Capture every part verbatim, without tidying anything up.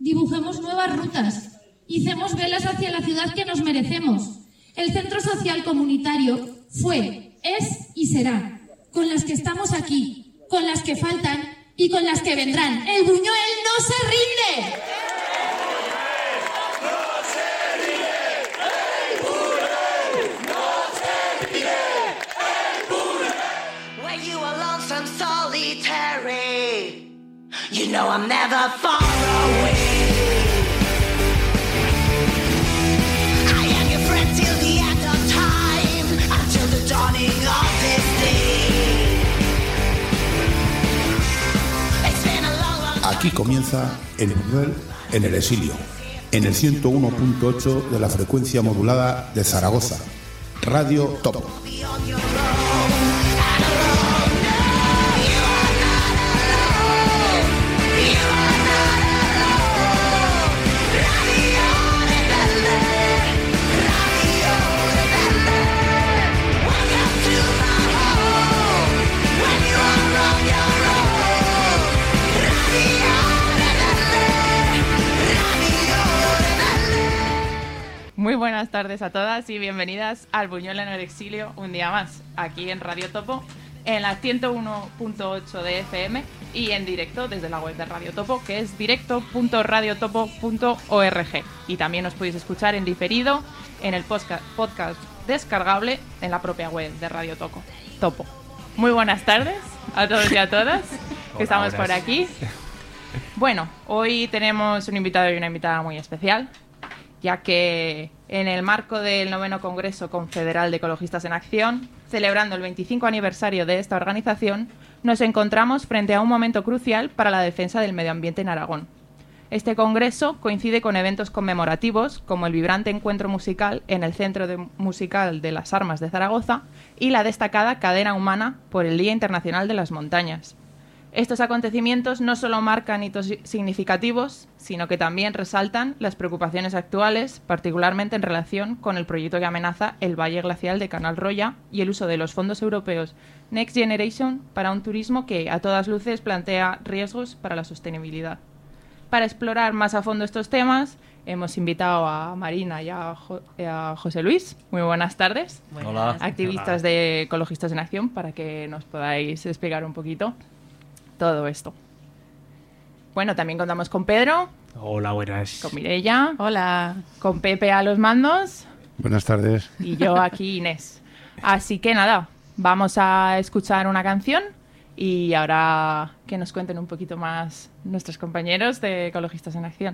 dibujemos nuevas rutas, hicemos velas hacia la ciudad que nos merecemos. El centro social comunitario fue, es y será, con las que estamos aquí, con las que faltan y con las que vendrán. El Buñuel no se rinde. You know I'm never far away. I am your friend till the end of time, until the dawning of this day. It's been a long, long... Aquí comienza el Buñuel en el exilio, en el ciento uno punto ocho de la frecuencia modulada de Zaragoza, Radio Topo. Muy buenas tardes a todas y bienvenidas al Buñuel en el exilio un día más, aquí en Radio Topo, en la ciento uno punto ocho de F M y en directo desde la web de Radio Topo, que es directo punto radiotopo punto org. Y también os podéis escuchar en diferido en el podcast, podcast descargable en la propia web de Radio Topo. Topo. Muy buenas tardes a todos y a todas que estamos por aquí. Bueno, hoy tenemos un invitado y una invitada muy especial, ya que en el marco del noveno Congreso Confederal de Ecologistas en Acción, celebrando el veinticinco aniversario de esta organización, nos encontramos frente a un momento crucial para la defensa del medio ambiente en Aragón. Este congreso coincide con eventos conmemorativos como el vibrante encuentro musical en el Centro de Musical de las Armas de Zaragoza y la destacada Cadena Humana por el Día Internacional de las Montañas. Estos acontecimientos no solo marcan hitos significativos, sino que también resaltan las preocupaciones actuales, particularmente en relación con el proyecto que amenaza el valle glacial de Canal Roya y el uso de los fondos europeos Next Generation para un turismo que, a todas luces, plantea riesgos para la sostenibilidad. Para explorar más a fondo estos temas, hemos invitado a Marina y a, jo- a José Luis. Muy buenas tardes. Hola. Activistas Hola. de Ecologistas en Acción, para que nos podáis explicar un poquito todo esto. Bueno, también contamos con Pedro. Hola, buenas. Con Mireia. Hola. Con Pepe a los mandos. Buenas tardes. Y yo aquí, Inés. Así que nada, vamos a escuchar una canción y ahora que nos cuenten un poquito más nuestros compañeros de Ecologistas en Acción.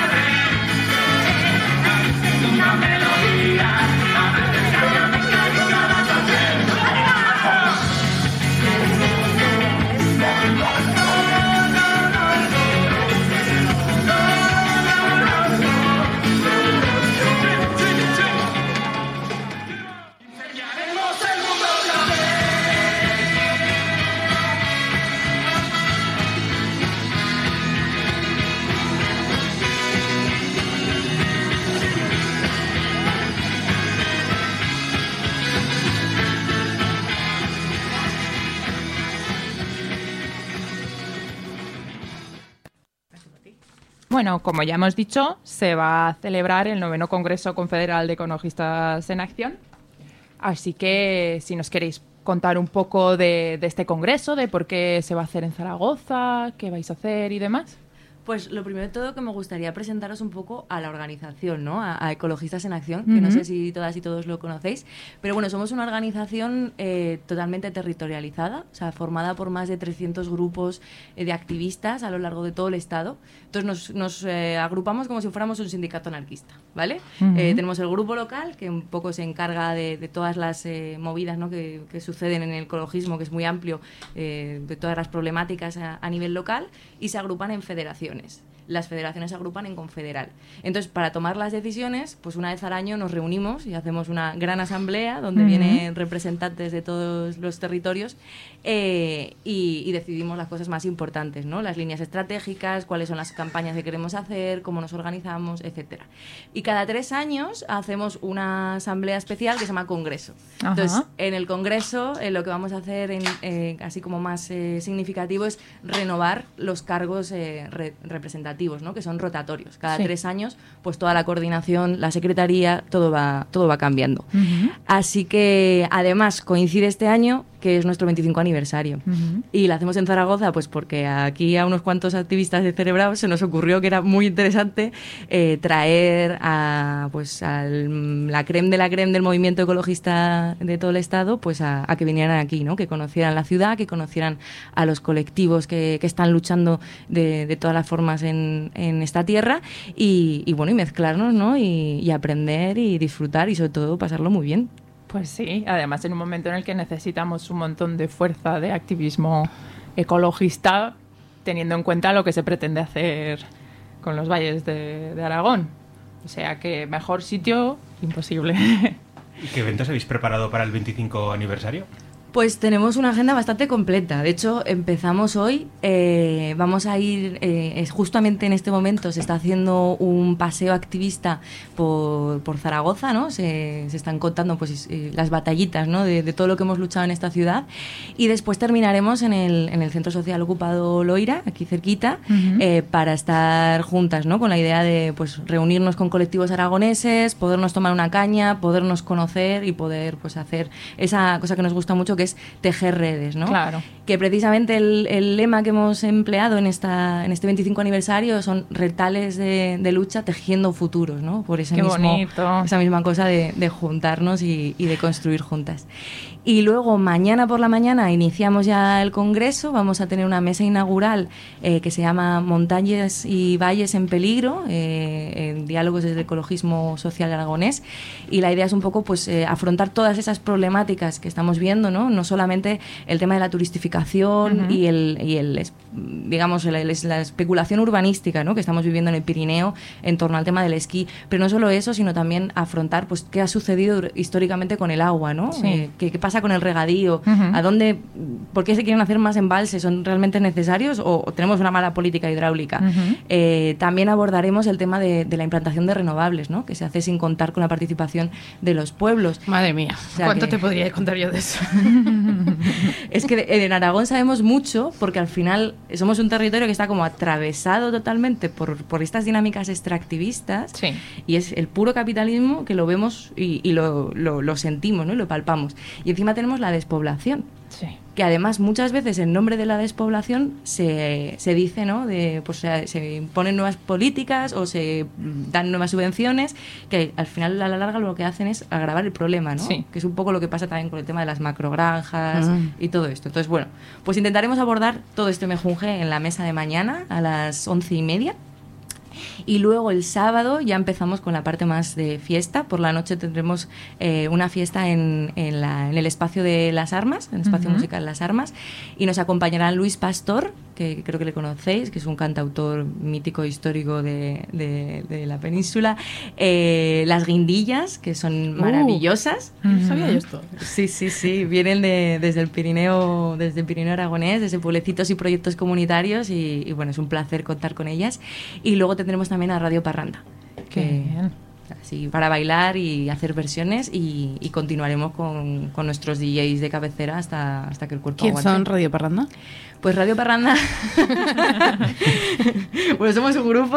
Una melodía, a veces Bueno, como ya hemos dicho, se va a celebrar el noveno Congreso Confederal de Ecologistas en Acción. Así que si nos queréis contar un poco de, de este congreso, de por qué se va a hacer en Zaragoza, qué vais a hacer y demás. Pues lo primero de todo que me gustaría presentaros un poco a la organización, ¿no? A, a Ecologistas en Acción, que Uh-huh. no sé si todas y todos lo conocéis, pero bueno, somos una organización eh, totalmente territorializada, o sea, formada por más de trescientos grupos eh, de activistas a lo largo de todo el estado. Entonces nos, nos eh, agrupamos como si fuéramos un sindicato anarquista, ¿vale? Uh-huh. Eh, tenemos el grupo local, que un poco se encarga de, de todas las eh, movidas, ¿no? que, que suceden en el ecologismo, que es muy amplio, eh, de todas las problemáticas a, a nivel local, y se agrupan en federaciones. Las federaciones se agrupan en confederal. Entonces, para tomar las decisiones, pues una vez al año nos reunimos y hacemos una gran asamblea donde Uh-huh. vienen representantes de todos los territorios eh, y, y decidimos las cosas más importantes, ¿no? Las líneas estratégicas, cuáles son las campañas que queremos hacer, cómo nos organizamos, etcétera. Y cada tres años hacemos una asamblea especial que se llama Congreso. Ajá. Entonces, en el Congreso, eh, lo que vamos a hacer, en, eh, así como más eh, significativo, es renovar los cargos eh, re- representativos, ¿no? Que son rotatorios. Cada Sí. tres años, pues toda la coordinación, la secretaría, todo va, todo va cambiando. Uh-huh. Así que, además, coincide este año que es nuestro veinticinco aniversario. Uh-huh. Y la hacemos en Zaragoza, pues porque aquí a unos cuantos activistas de Cerebraos se nos ocurrió que era muy interesante eh, traer a pues al, la creme de la creme del movimiento ecologista de todo el estado, pues a, a que vinieran aquí, ¿no? Que conocieran la ciudad, que conocieran a los colectivos que, que están luchando de, de todas las formas en, en esta tierra y, y bueno, y mezclarnos, ¿no? Y, y aprender y disfrutar y sobre todo pasarlo muy bien. Pues sí, además en un momento en el que necesitamos un montón de fuerza de activismo ecologista, teniendo en cuenta lo que se pretende hacer con los valles de, de Aragón. O sea que mejor sitio, imposible. ¿Y qué eventos habéis preparado para el veinticinco aniversario? Pues tenemos una agenda bastante completa. De hecho, empezamos hoy. Eh, vamos a ir, eh, es justamente en este momento se está haciendo un paseo activista por, por Zaragoza, ¿no? Se, se están contando pues eh, las batallitas, ¿no? de, de todo lo que hemos luchado en esta ciudad. Y después terminaremos en el, en el Centro Social Ocupado Loira, aquí cerquita, Uh-huh. eh, para estar juntas, ¿no? Con la idea de pues reunirnos con colectivos aragoneses, podernos tomar una caña, podernos conocer y poder pues hacer esa cosa que nos gusta mucho, que es tejer redes, ¿no? Claro. Que precisamente el, el lema que hemos empleado en esta en este veinticinco aniversario son retales de, de lucha tejiendo futuros, ¿no? Por ese Qué mismo, bonito. esa misma cosa de, de juntarnos y, y de construir juntas. Y luego mañana por la mañana iniciamos ya el congreso, vamos a tener una mesa inaugural eh, que se llama Montañas y Valles en Peligro, eh, en diálogos desde el ecologismo social aragonés, y la idea es un poco pues eh, afrontar todas esas problemáticas que estamos viendo, ¿no? No solamente el tema de la turistificación Uh-huh. y el, y el es- digamos el- el- la especulación urbanística, ¿no? Que estamos viviendo en el Pirineo en torno al tema del esquí, pero no solo eso, sino también afrontar pues qué ha sucedido históricamente con el agua, ¿no? Sí. Eh, qué, qué pasa con el regadío, Ujú. a dónde, por qué se quieren hacer más embalses, son realmente necesarios o, o tenemos una mala política hidráulica. Ujú. Eh, también abordaremos el tema de, de la implantación de renovables, ¿no? Que se hace sin contar con la participación de los pueblos. Madre mía, O sea ¿cuánto que- te podría contar yo de eso? Es que de- en Aragón sabemos mucho porque al final somos un territorio que está como atravesado totalmente por, por estas dinámicas extractivistas Sí. y es el puro capitalismo que lo vemos y, y lo, lo- lo sentimos, ¿no? Y lo palpamos. Y encima tenemos la despoblación, Sí. que además muchas veces en nombre de la despoblación se, se dice, ¿no? De, pues se, se imponen nuevas políticas o se mm, dan nuevas subvenciones que al final a la larga lo que hacen es agravar el problema, ¿no? Sí. Que es un poco lo que pasa también con el tema de las macrogranjas Ah. y todo esto. Entonces, bueno, pues intentaremos abordar todo este mejunje en la mesa de mañana a las once y media. Y luego el sábado ya empezamos con la parte más de fiesta. Por la noche tendremos eh, una fiesta en, en, la- en el espacio de Las Armas, en el espacio Ujú. musical Las Armas. Y nos acompañará Luis Pastor, que creo que le conocéis, que es un cantautor mítico histórico de, de- de la península. Eh, Las Guindillas, que son maravillosas. No sabía yo esto. Sí, sí, sí. Vienen de, desde el Pirineo, desde el Pirineo aragonés, desde pueblecitos y proyectos comunitarios y, y, bueno, es un placer contar con ellas. Y luego tendremos también a Radio Parranda. Qué Que bien. así para bailar y hacer versiones y, y continuaremos con, con nuestros D Js de cabecera hasta, hasta que el cuerpo ¿Quién aguante. son Radio Parranda? Pues Radio Parranda. Pues somos un grupo.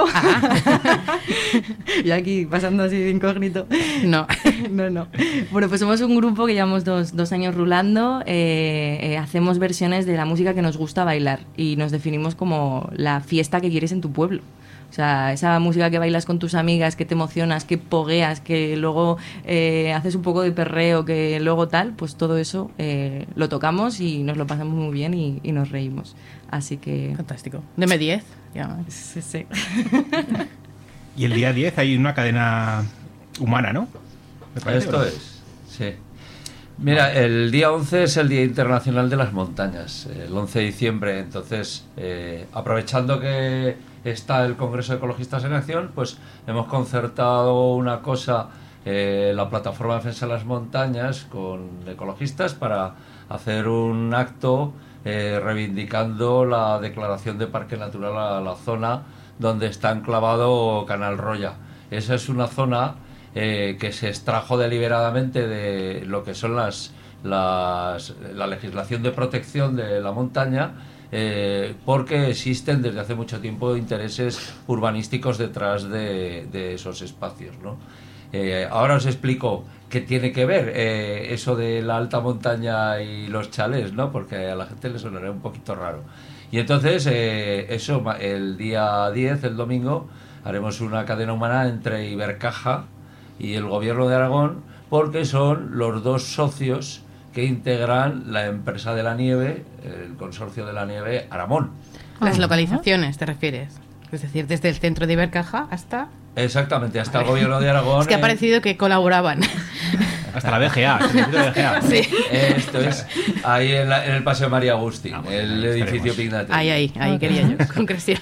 Y aquí pasando así de incógnito. No. No, no. Bueno, pues somos un grupo que llevamos dos, dos años rulando. Eh, eh, hacemos versiones de la música que nos gusta bailar y nos definimos como la fiesta que quieres en tu pueblo. O sea, esa música que bailas con tus amigas, que te emocionas, que pogueas, que luego eh, haces un poco de perreo, que luego tal, pues todo eso eh, lo tocamos y nos lo pasamos muy bien y, y nos reímos. Así que... Fantástico. Deme diez. Ya. Sí, sí. Y el día diez hay una cadena humana, ¿no? Me parece, Esto ¿o no? es, sí. Mira, el día once es el Día Internacional de las Montañas, el once de diciembre. Entonces, eh, aprovechando que está el Congreso de Ecologistas en Acción, pues hemos concertado una cosa, eh, la Plataforma de Defensa de las Montañas, con ecologistas para hacer un acto eh, reivindicando la declaración de Parque Natural a la zona donde está enclavado Canal Roya. Esa es una zona eh, que se extrajo deliberadamente de lo que son las, las la legislación de protección de la montaña, eh, porque existen desde hace mucho tiempo intereses urbanísticos detrás de, de esos espacios, ¿no? Eh, ahora os explico qué tiene que ver eh, eso de la alta montaña y los chalés, ¿no? Porque a la gente le sonará un poquito raro. Y entonces, eh, eso, el día diez, el domingo, haremos una cadena humana entre Ibercaja y el Gobierno de Aragón, porque son los dos socios que integran la empresa de la nieve, el consorcio de la nieve Aramón. Las localizaciones, ¿te refieres? Es decir, desde el centro de Ibercaja hasta... Exactamente, hasta el Gobierno de Aragón. Es que ha eh, parecido que colaboraban. Hasta la B G A. hasta el B G A. Sí. Esto es ahí en, la- en el Paseo María Agustín, Ah, bueno, el ahí edificio estaremos. Pignatelli. Ahí, ahí, ahí quería yo, concreción.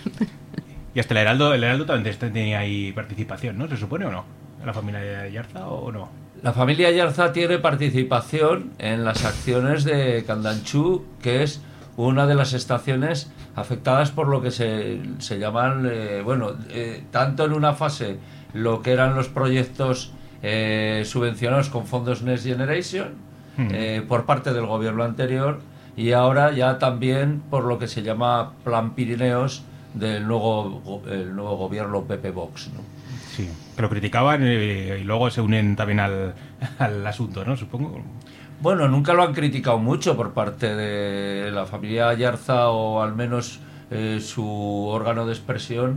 Y hasta el Heraldo, el Heraldo también tenía ahí participación, ¿no? ¿Se supone o no? ¿La familia de Yarza o no? La familia Yarza tiene participación en las acciones de Candanchú, que es una de las estaciones afectadas por lo que se, se llaman, eh, bueno, eh, tanto en una fase lo que eran los proyectos eh, subvencionados con fondos Next Generation Hmm. eh, por parte del gobierno anterior, y ahora ya también por lo que se llama Plan Pirineos del nuevo, go- el nuevo gobierno P P Vox, ¿no? Sí, que lo criticaban eh, y luego se unen también al, al asunto, ¿no? Supongo. Bueno, nunca lo han criticado mucho por parte de la familia Yarza, o al menos eh, su órgano de expresión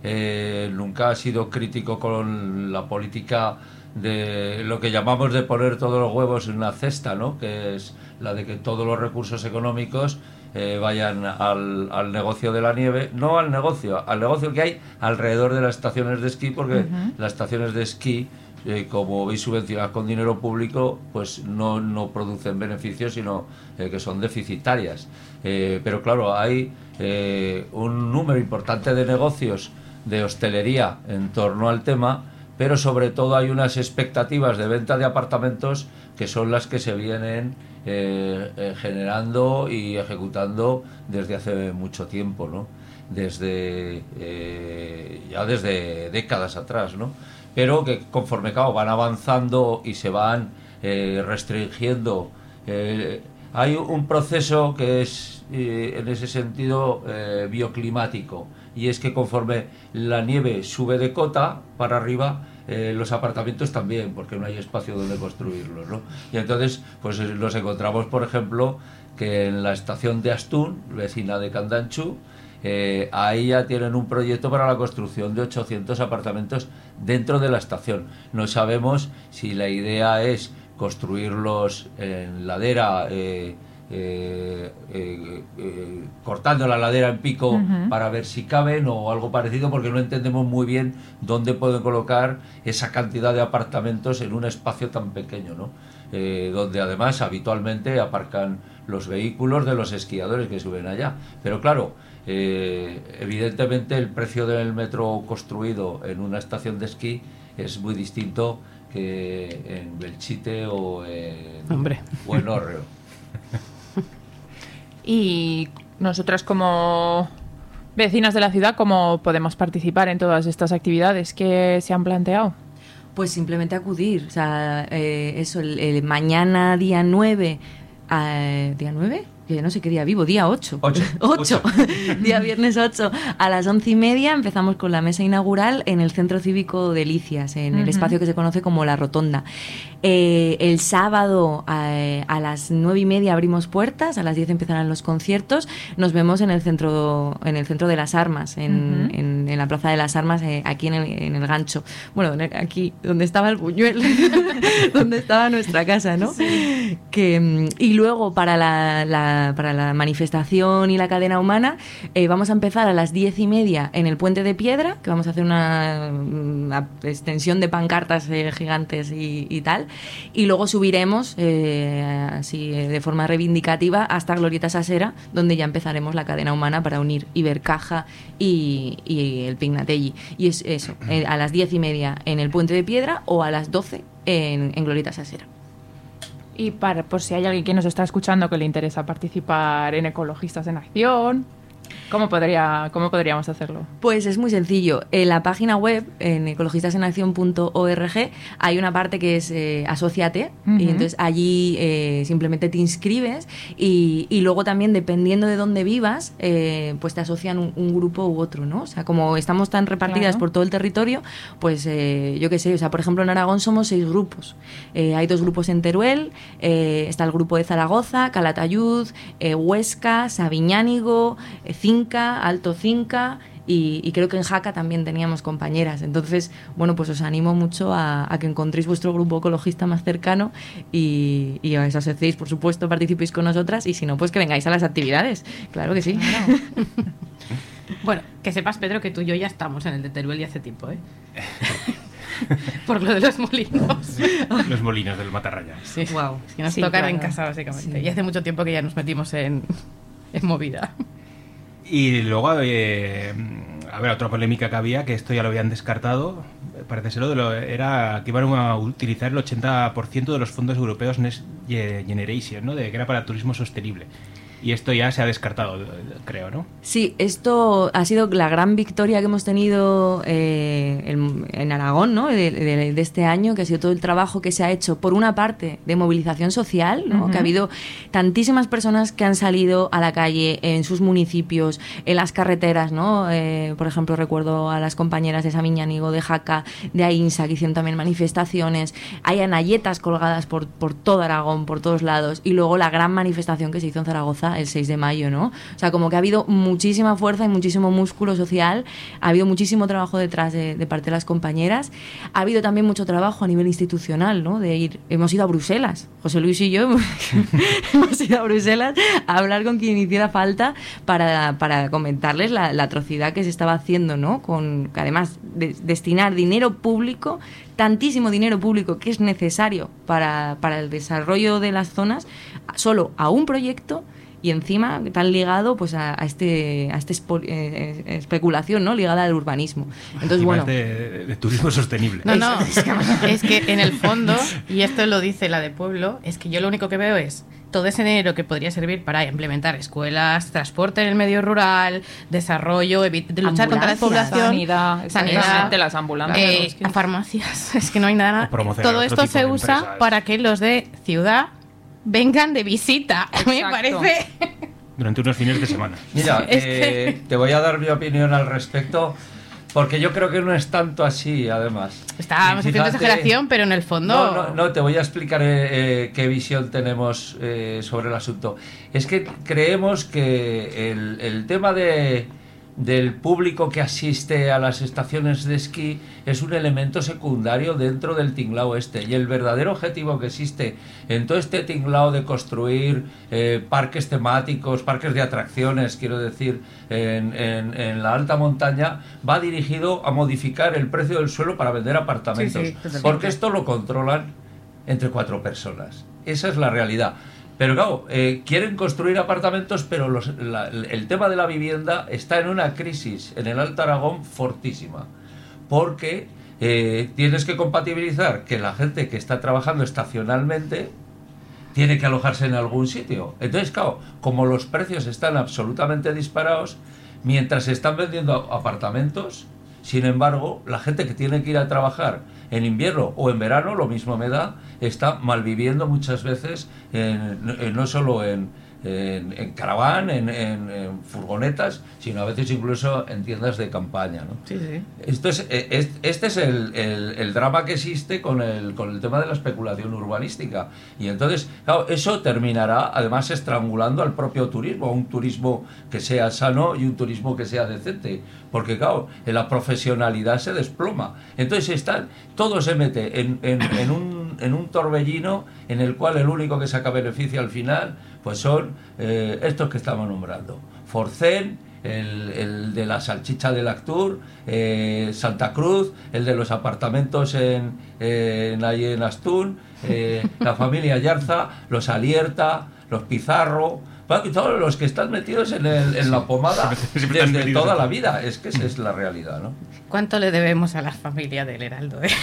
eh, nunca ha sido crítico con la política de lo que llamamos de poner todos los huevos en una cesta, ¿no? Que es la de que todos los recursos económicos eh, vayan al, al negocio de la nieve, no al negocio, al negocio que hay alrededor de las estaciones de esquí, porque Ujú. las estaciones de esquí, eh, como veis subvencionadas con dinero público, pues no, no producen beneficios, sino eh, que son deficitarias. Eh, pero claro, hay eh, un número importante de negocios de hostelería en torno al tema, pero sobre todo hay unas expectativas de venta de apartamentos que son las que se vienen eh, eh, generando y ejecutando desde hace mucho tiempo, ¿no? Desde eh, ya desde décadas atrás, ¿no? Pero que conforme claro, van avanzando y se van eh, restringiendo, eh, hay un proceso que es eh, en ese sentido eh, bioclimático, y es que conforme la nieve sube de cota para arriba, eh, los apartamentos también, porque no hay espacio donde construirlos, ¿no? Y entonces pues eh, nos encontramos, por ejemplo, que en la estación de Astún, vecina de Candanchú, eh, ahí ya tienen un proyecto para la construcción de ochocientos apartamentos dentro de la estación. No sabemos si la idea es construirlos en ladera, eh, eh, eh, eh, cortando la ladera en pico Ujú. para ver si caben o algo parecido, porque no entendemos muy bien dónde pueden colocar esa cantidad de apartamentos en un espacio tan pequeño, ¿no? Eh, donde además habitualmente aparcan los vehículos de los esquiadores que suben allá. Pero claro, eh, evidentemente el precio del metro construido en una estación de esquí es muy distinto que en Belchite o en, Hombre. o en Hórreo. Y nosotras como vecinas de la ciudad, ¿cómo podemos participar en todas estas actividades que se han planteado? Pues simplemente acudir. O sea, eh, eso, el, el mañana día nueve, eh, ¿día nueve? Que no sé qué día vivo, día ocho. Ocho. ocho. Día viernes ocho. A las once y media empezamos con la mesa inaugural en el Centro Cívico Delicias, en uh-huh. el espacio que se conoce como La Rotonda. Eh, el sábado a, a las nueve y media abrimos puertas, a las diez empezarán los conciertos. Nos vemos en el centro, en el centro de las Armas, en, uh-huh. en, en la Plaza de las Armas, eh, aquí en el, en el Gancho. Bueno, aquí, donde estaba el Buñuel, donde estaba nuestra casa, ¿no? Sí. Que, y luego para la, la, para la manifestación y la cadena humana, eh, vamos a empezar a las diez y media en el Puente de Piedra, que vamos a hacer una, una extensión de pancartas eh, gigantes y, y tal. Y luego subiremos eh, así de forma reivindicativa hasta Glorieta Sasera, donde ya empezaremos la cadena humana para unir Ibercaja y, y el Pignatelli. Y es eso, eh, a las diez y media en el Puente de Piedra o a las doce en, en Glorieta Sasera. Y para, por si hay alguien que nos está escuchando que le interesa participar en Ecologistas en Acción, ¿Cómo, podría, ¿Cómo podríamos hacerlo? Pues es muy sencillo. En la página web, en ecologistas en acción punto org, hay una parte que es eh, Asóciate, uh-huh. y entonces allí eh, simplemente te inscribes y, y luego también, dependiendo de dónde vivas, eh, pues te asocian un, un grupo u otro, ¿no? O sea, como estamos tan repartidas claro. por todo el territorio, pues eh, yo qué sé, o sea, por ejemplo, en Aragón somos seis grupos. Eh, hay dos grupos en Teruel, eh, está el grupo de Zaragoza, Calatayud, eh, Huesca, Sabiñánigo, eh, Cinca, Alto Cinca y, y creo que en Jaca también teníamos compañeras. Entonces, bueno, pues os animo mucho a, a que encontréis vuestro grupo ecologista más cercano y, y os asociéis, por supuesto, participéis con nosotras y si no, pues que vengáis a las actividades. Claro que sí. Claro. Bueno, que sepas, Pedro, que tú y yo ya estamos en el de Teruel y hace tiempo, ¿eh? Por lo de los molinos. Los molinos del Matarraya. Sí, wow. Es que nos sí, tocan claro. en casa, básicamente. Sí. Y hace mucho tiempo que ya nos metimos en, en movida. Y luego, eh, a ver, otra polémica que había, que esto ya lo habían descartado, parece ser, de lo, era que iban a utilizar el ochenta por ciento de los fondos europeos Next Generation, ¿no? De que era para turismo sostenible. Y esto ya se ha descartado, creo, ¿no? Sí, esto ha sido la gran victoria que hemos tenido eh, en, en Aragón, ¿no? De, de, de este año, que ha sido todo el trabajo que se ha hecho, por una parte, de movilización social, ¿no? Uh-huh. Que ha habido tantísimas personas que han salido a la calle en sus municipios, en las carreteras, ¿no? Eh, por ejemplo, recuerdo a las compañeras de Samiñánigo, de Jaca, de Ainsa, que hicieron también manifestaciones. Hay analletas colgadas por, por todo Aragón, por todos lados. Y luego la gran manifestación que se hizo en Zaragoza el seis de mayo, ¿no? O sea, como que ha habido muchísima fuerza y muchísimo músculo social, ha habido muchísimo trabajo detrás de, de parte de las compañeras, ha habido también mucho trabajo a nivel institucional, ¿no? De ir, hemos ido a Bruselas, José Luis y yo hemos ido a Bruselas a hablar con quien hiciera falta para, para comentarles la, la atrocidad que se estaba haciendo, ¿no? Con, además, de, destinar dinero público, tantísimo dinero público que es necesario para, para el desarrollo de las zonas, solo a un proyecto. Y encima tan ligado pues a, a este a este espo, eh, especulación, ¿no? Ligada al urbanismo. Entonces, bueno, de, de, de turismo sostenible. No, no, es que en el fondo, y esto lo dice la de Pueblo, es que yo lo único que veo es todo ese dinero que podría servir para implementar escuelas, transporte en el medio rural, desarrollo, evit- de luchar contra la despoblación, sanidad, sanidad de las ambulancias, eh, es que... farmacias, es que no hay nada. Todo esto se usa empresas. Para que los de ciudad vengan de visita. Exacto. Me parece. Durante unos fines de semana. Mira, eh, te voy a dar mi opinión al respecto, porque yo creo que no es tanto así, además. Estábamos haciendo exageración, pero en el fondo. No, no, no te voy a explicar eh, qué visión tenemos eh, sobre el asunto. Es que creemos que el, el tema de. del público que asiste a las estaciones de esquí es un elemento secundario dentro del tinglao este, y el verdadero objetivo que existe en todo este tinglao de construir eh, parques temáticos, parques de atracciones, quiero decir, en, en, en la alta montaña, va dirigido a modificar el precio del suelo para vender apartamentos, sí, sí, porque esto lo controlan entre cuatro personas. Esa es la realidad. Pero claro, eh, quieren construir apartamentos, pero los, la, el tema de la vivienda está en una crisis en el Alto Aragón fortísima, porque eh, tienes que compatibilizar que la gente que está trabajando estacionalmente tiene que alojarse en algún sitio. Entonces, claro, como los precios están absolutamente disparados, mientras se están vendiendo apartamentos, Sin embargo, la gente que tiene que ir a trabajar en invierno o en verano, lo mismo me da, está malviviendo muchas veces, en, en, no solo en, en, en caraván, en, en, en furgonetas, sino a veces incluso en tiendas de campaña, ¿no? Sí, sí. Esto es, es, este es el, el, el drama que existe con el, con el tema de la especulación urbanística. Y entonces, claro, eso terminará además estrangulando al propio turismo, un turismo que sea sano y un turismo que sea decente. Porque, claro, la profesionalidad se desploma. Entonces, están, todo se mete en, en, en, un, en un torbellino en el cual el único que saca beneficio al final pues son eh, estos que estamos nombrando. Forcén, el, el de la salchicha del Actur, eh, Santa Cruz, el de los apartamentos en, en, ahí en Astún, eh, la familia Yarza, los Alierta, los Pizarro, todos los que están metidos en, el, en la pomada desde toda la vida. Es que esa es la realidad, ¿no? ¿Cuánto le debemos a la familia del Heraldo, eh?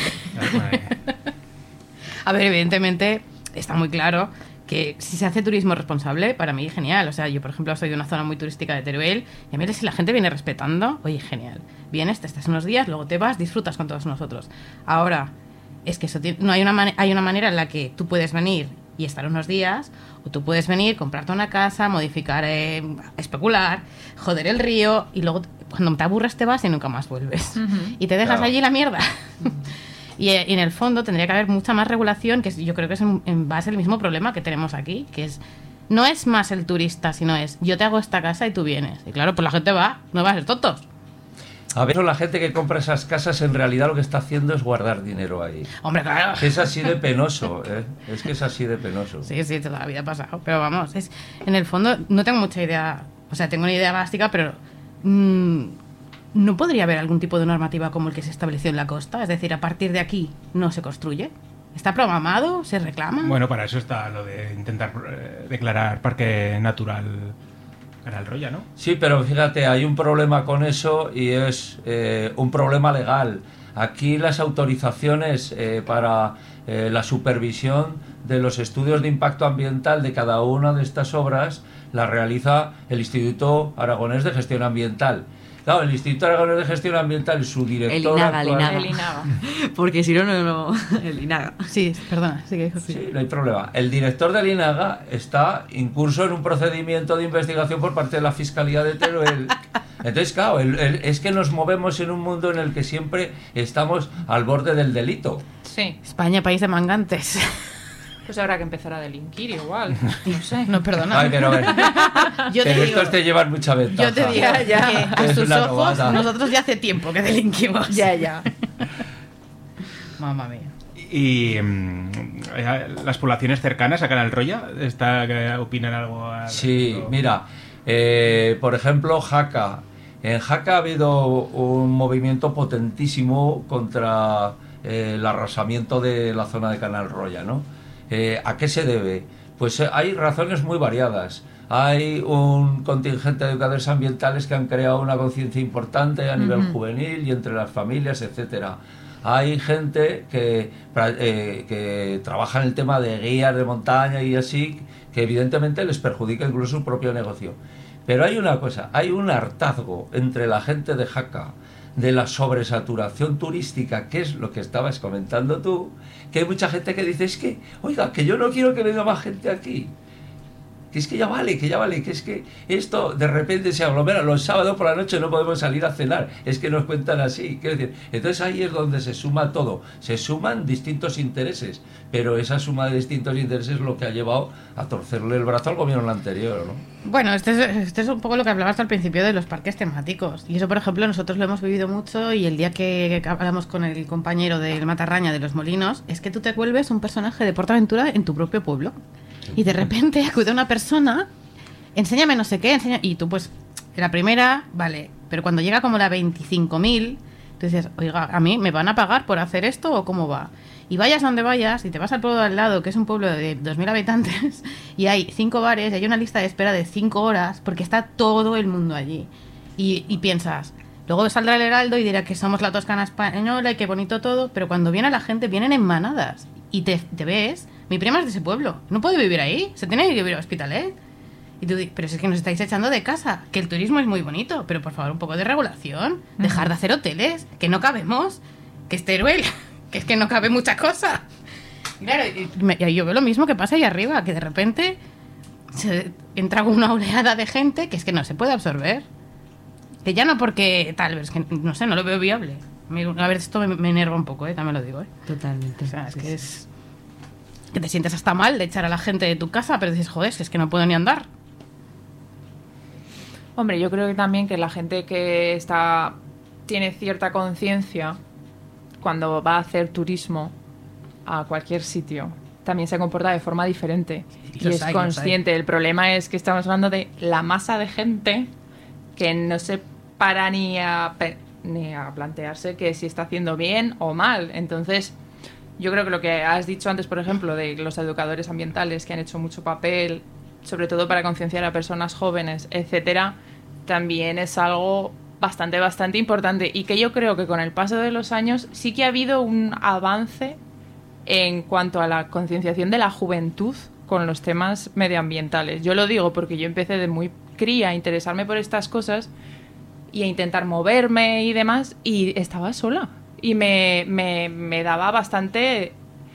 A ver, evidentemente está muy claro que si se hace turismo responsable, para mí genial. O sea, yo por ejemplo soy de una zona muy turística de Teruel y a mí si la gente viene respetando, oye, genial. Vienes, te estás unos días, luego te vas, disfrutas con todos nosotros. Ahora, es que eso tiene, no hay una, man- hay una manera en la que tú puedes venir y estar unos días, o tú puedes venir, comprarte una casa, modificar, eh, especular, joder el río, y luego cuando te aburres te vas y nunca más vuelves. Uh-huh. Y te dejas Claro. allí la mierda. Y, eh, y en el fondo tendría que haber mucha más regulación, que es- yo creo que es en, en base al mismo problema que tenemos aquí, que es no es más el turista, sino es yo te hago esta casa y tú vienes. Y claro, pues la gente va, no va a ser tontos. A ver, la gente que compra esas casas en realidad lo que está haciendo es guardar dinero ahí. Hombre, claro. Es así de penoso, ¿eh? Es que es así de penoso. Sí, sí, toda la vida ha pasado. Pero vamos, es en el fondo no tengo mucha idea. O sea, tengo una idea básica, pero mmm, ¿no podría haber algún tipo de normativa como el que se estableció en la costa? Es decir, a partir de aquí no se construye. ¿Está programado? ¿Se reclama? Bueno, para eso está lo de intentar eh, declarar parque natural Canal Roya, ¿no? Sí, pero fíjate, hay un problema con eso y es eh, un problema legal. Aquí las autorizaciones eh, para eh, la supervisión de los estudios de impacto ambiental de cada una de estas obras las realiza el Instituto Aragonés de Gestión Ambiental. Claro, el Instituto Aragonés de Gestión Ambiental, su director El INAGA, el actual- INAGA. El INAGA. Porque si no, no, no. El INAGA. Sí, perdona, sí que dijo sí. Sí, no hay problema. El director del INAGA está incurso en un procedimiento de investigación por parte de la Fiscalía de Teruel. Entonces, claro, el- el- es que nos movemos en un mundo en el que siempre estamos al borde del delito. Sí, España, país de mangantes. pues habrá que empezar a delinquir igual. No sé. No, perdona. Ay, pero, a ver, yo te pero digo, estos te llevan mucha ventaja. yo te digo Ya, ya. que a Es sus una ojos novata. nosotros ya hace tiempo que delinquimos. Ya, ya. Mamma mía. Y mm, eh, las poblaciones cercanas a Canal Roya, ¿está, que opinan algo? Al Sí, respecto? mira, eh, por ejemplo, Jaca. En Jaca ha habido un movimiento potentísimo contra eh, el arrasamiento de la zona de Canal Roya, ¿no? Eh, ¿A qué se debe? Pues eh, hay razones muy variadas. Hay un contingente de educadores ambientales que han creado una conciencia importante a nivel Ujú. juvenil y entre las familias, etcétera. Hay gente que, pra- eh, que trabaja en el tema de guías de montaña y así, que evidentemente les perjudica incluso su propio negocio. Pero hay una cosa, hay un hartazgo entre la gente de Jaca de la sobresaturación turística, que es lo que estabas comentando tú, que hay mucha gente que dice, es que, oiga, que yo no quiero que venga más gente aquí. Que es que ya vale, que ya vale, que es que esto de repente se aglomera. Los sábados por la noche no podemos salir a cenar, es que nos cuentan así. Quiero decir, entonces ahí es donde se suma todo. Se suman distintos intereses, pero esa suma de distintos intereses es lo que ha llevado a torcerle el brazo al gobierno anterior, ¿no? Bueno, este es, este es un poco lo que hablabas al principio de los parques temáticos. Y eso, por ejemplo, nosotros lo hemos vivido mucho y el día que hablamos con el compañero del Matarraña de los Molinos, es que tú te vuelves un personaje de PortAventura en tu propio pueblo. Y de repente acude una persona, enséñame no sé qué, enseña... y tú pues, la primera, vale, pero cuando llega como la veinticinco mil, tú dices, oiga, ¿a mí me van a pagar por hacer esto o cómo va? Y vayas donde vayas, y te vas al pueblo de al lado, que es un pueblo de dos mil habitantes, y hay cinco bares, y hay una lista de espera de cinco horas, porque está todo el mundo allí. Y, y piensas, luego saldrá el Heraldo y dirá que somos la Toscana española y qué bonito todo, pero cuando viene la gente, vienen en manadas. Y te, te ves, mi prima es de ese pueblo, no puede vivir ahí, se tiene que vivir a Hospitalet. Y tú dices, pero es que nos estáis echando de casa, que el turismo es muy bonito, pero por favor un poco de regulación, dejar de hacer hoteles, que no cabemos, que es Teruel, que es que no cabe mucha cosa. Claro, y me- y yo veo lo mismo que pasa ahí arriba, que de repente se entra una oleada de gente que es que no se puede absorber. Que ya no porque tal, pero es que no sé, no lo veo viable. Me- A ver, esto me, me enerva un poco, ¿eh? También lo digo, ¿eh? Totalmente. O sea, es que es... Que te sientes hasta mal de echar a la gente de tu casa, pero dices, joder, es que no puedo ni andar. Hombre, yo creo que también que la gente que está tiene cierta conciencia cuando va a hacer turismo a cualquier sitio, también se comporta de forma diferente y Los es hay, los consciente. El problema es que estamos hablando de la masa de gente que no se para ni a, pe- ni a plantearse que si está haciendo bien o mal. Entonces, yo creo que lo que has dicho antes, por ejemplo, de los educadores ambientales que han hecho mucho papel, sobre todo para concienciar a personas jóvenes, etcétera, también es algo bastante, bastante importante y que yo creo que con el paso de los años sí que ha habido un avance en cuanto a la concienciación de la juventud con los temas medioambientales. Yo lo digo porque yo empecé de muy cría a interesarme por estas cosas y a intentar moverme y demás y estaba sola y me, me, me daba bastante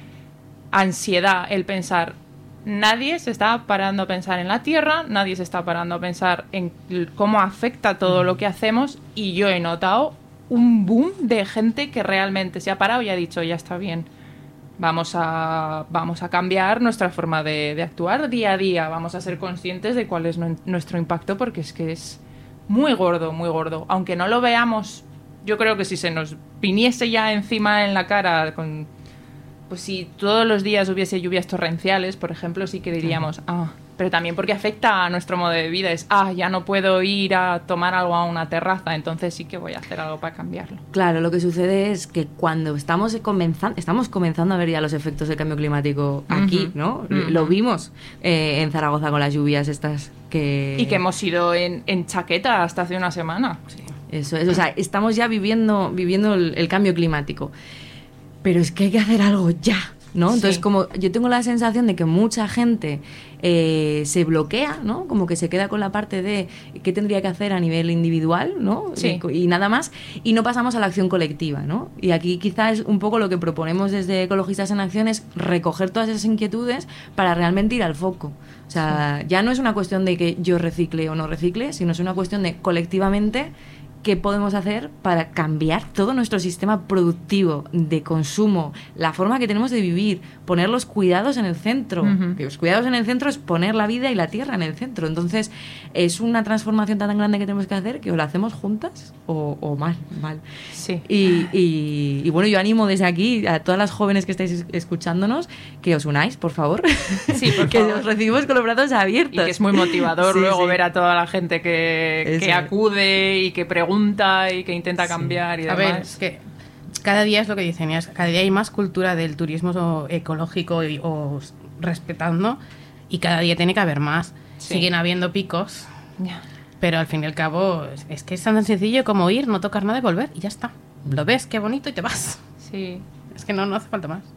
ansiedad el pensar, nadie se está parando a pensar en la Tierra, nadie se está parando a pensar en l- cómo afecta todo lo que hacemos y yo he notado un boom de gente que realmente se ha parado y ha dicho, ya está bien, vamos a, vamos a cambiar nuestra forma de, de actuar día a día, vamos a ser conscientes de cuál es nu- nuestro impacto porque es que es muy gordo, muy gordo. Aunque no lo veamos, yo creo que si se nos viniese ya encima en la cara con... Pues si todos los días hubiese lluvias torrenciales, por ejemplo, sí que diríamos, ah, pero también porque afecta a nuestro modo de vida. Es, ah, ya no puedo ir a tomar algo a una terraza, entonces sí que voy a hacer algo para cambiarlo. Claro, lo que sucede es que cuando estamos comenzando, estamos comenzando a ver ya los efectos del cambio climático aquí, Ujú. ¿no? Ujú. Lo vimos eh, en Zaragoza con las lluvias estas que... Y que hemos ido en, en chaqueta hasta hace una semana. Eso es, o sea, estamos ya viviendo, viviendo el, el cambio climático. Pero es que hay que hacer algo ya, ¿no? Entonces, Sí. como yo tengo la sensación de que mucha gente eh, se bloquea, ¿no? Como que se queda con la parte de qué tendría que hacer a nivel individual, ¿no? Sí. Y, y nada más, y no pasamos a la acción colectiva, ¿no? Y aquí quizás es un poco lo que proponemos desde Ecologistas en Acción es recoger todas esas inquietudes para realmente ir al foco. O sea, ya no es una cuestión de que yo recicle o no recicle, sino es una cuestión de colectivamente qué podemos hacer para cambiar todo nuestro sistema productivo, de consumo, la forma que tenemos de vivir, poner los cuidados en el centro. Ujú. Que los cuidados en el centro es poner la vida y la tierra en el centro. Entonces, es una transformación tan grande que tenemos que hacer que o la hacemos juntas o, o mal, mal. Sí. Y, y- y bueno, yo animo desde aquí a todas las jóvenes que estáis es- escuchándonos que os unáis, por favor. Sí, por que favor. os recibimos con los brazos abiertos. Y que es muy motivador Sí, luego sí. ver a toda la gente que, Eso que es. acude y que pregunta y que intenta cambiar y A demás. ver, es que cada día es lo que dicen, es- cada día hay más cultura del turismo ecológico y, o s- respetando y cada día tiene que haber más. Sí. Siguen habiendo picos, Ya. pero al fin y al cabo es, es que es tan sencillo como ir, no tocar nada y volver y ya está. Lo ves, qué bonito y te vas. Sí. Es que no, no hace falta más.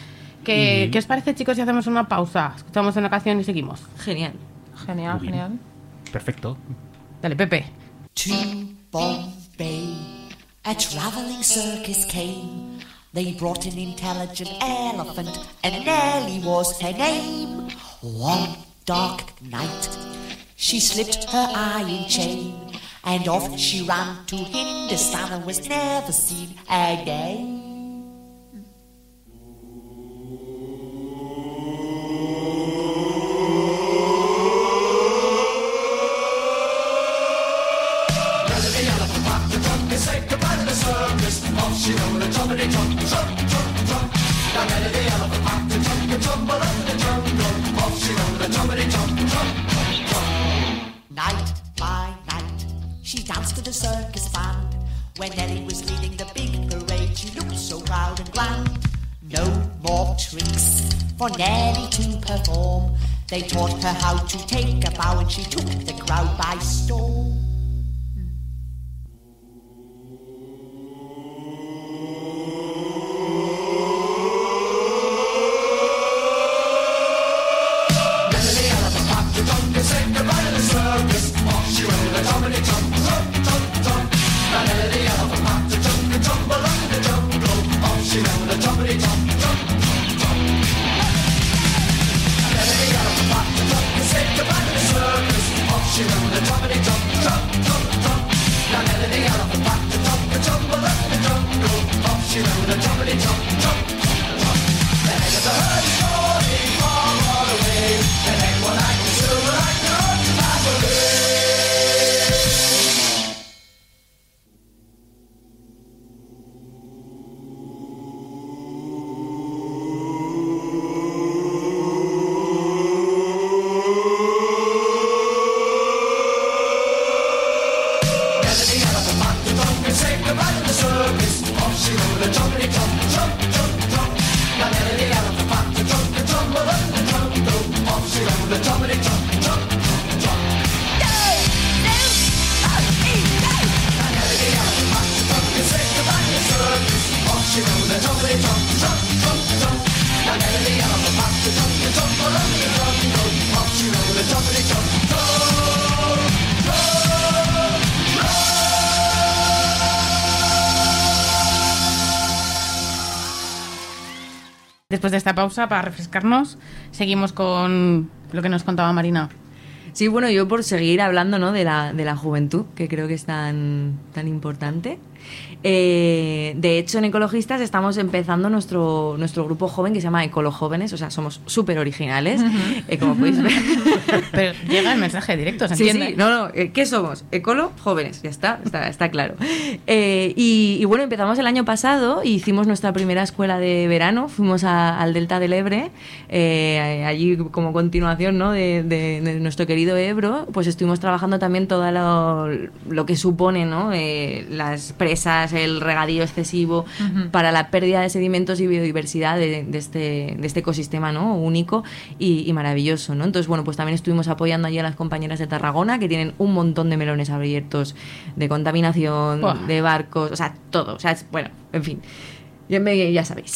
¿Qué, Y- ¿Qué os parece, chicos, si hacemos una pausa? Escuchamos una canción y seguimos. Genial. Genial, Muy bien. genial. Perfecto. Dale, Pepe. To Bombay, a traveling circus came. They brought an intelligent elephant, and Nellie was her name. One dark night, she slipped her iron chain, and off she ran to Hindustan and was never seen again. Night by night, she danced with the circus band. When Nellie was leading the big parade, she looked so proud and grand. No more tricks for Nellie to perform. They taught her how to take a bow, and she took the crowd by storm. Say goodbye to después de esta pausa, para refrescarnos, seguimos con lo que nos contaba Marina. Sí, bueno, yo por seguir hablando, ¿no?, de la, de la juventud, que creo que es tan, tan importante. Eh, de hecho, en Ecologistas estamos empezando nuestro, nuestro grupo joven que se llama Ecolo Jóvenes, o sea, somos súper originales, uh-huh. eh, como podéis ver. Pero llega el mensaje directo, ¿se sí, entiende? Sí, no, no, eh, ¿qué somos? Ecolo Jóvenes, ya está, está, está claro. Eh, y, y bueno, empezamos el año pasado, hicimos nuestra primera escuela de verano, fuimos a, al Delta del Ebre, eh, allí como continuación, ¿no?, de, de, de nuestro querido Ebro, pues estuvimos trabajando también todo lo, lo que supone, ¿no?, eh, las presas, el regadío excesivo, uh-huh. para la pérdida de sedimentos y biodiversidad de, de, este, de este ecosistema, ¿no?, único y, y maravilloso, ¿no? Entonces, bueno, pues también estuvimos apoyando allí a las compañeras de Tarragona, que tienen un montón de melones abiertos de contaminación, oh. de barcos, o sea, todo, o sea, es, bueno, en fin. Ya, me, ya sabéis.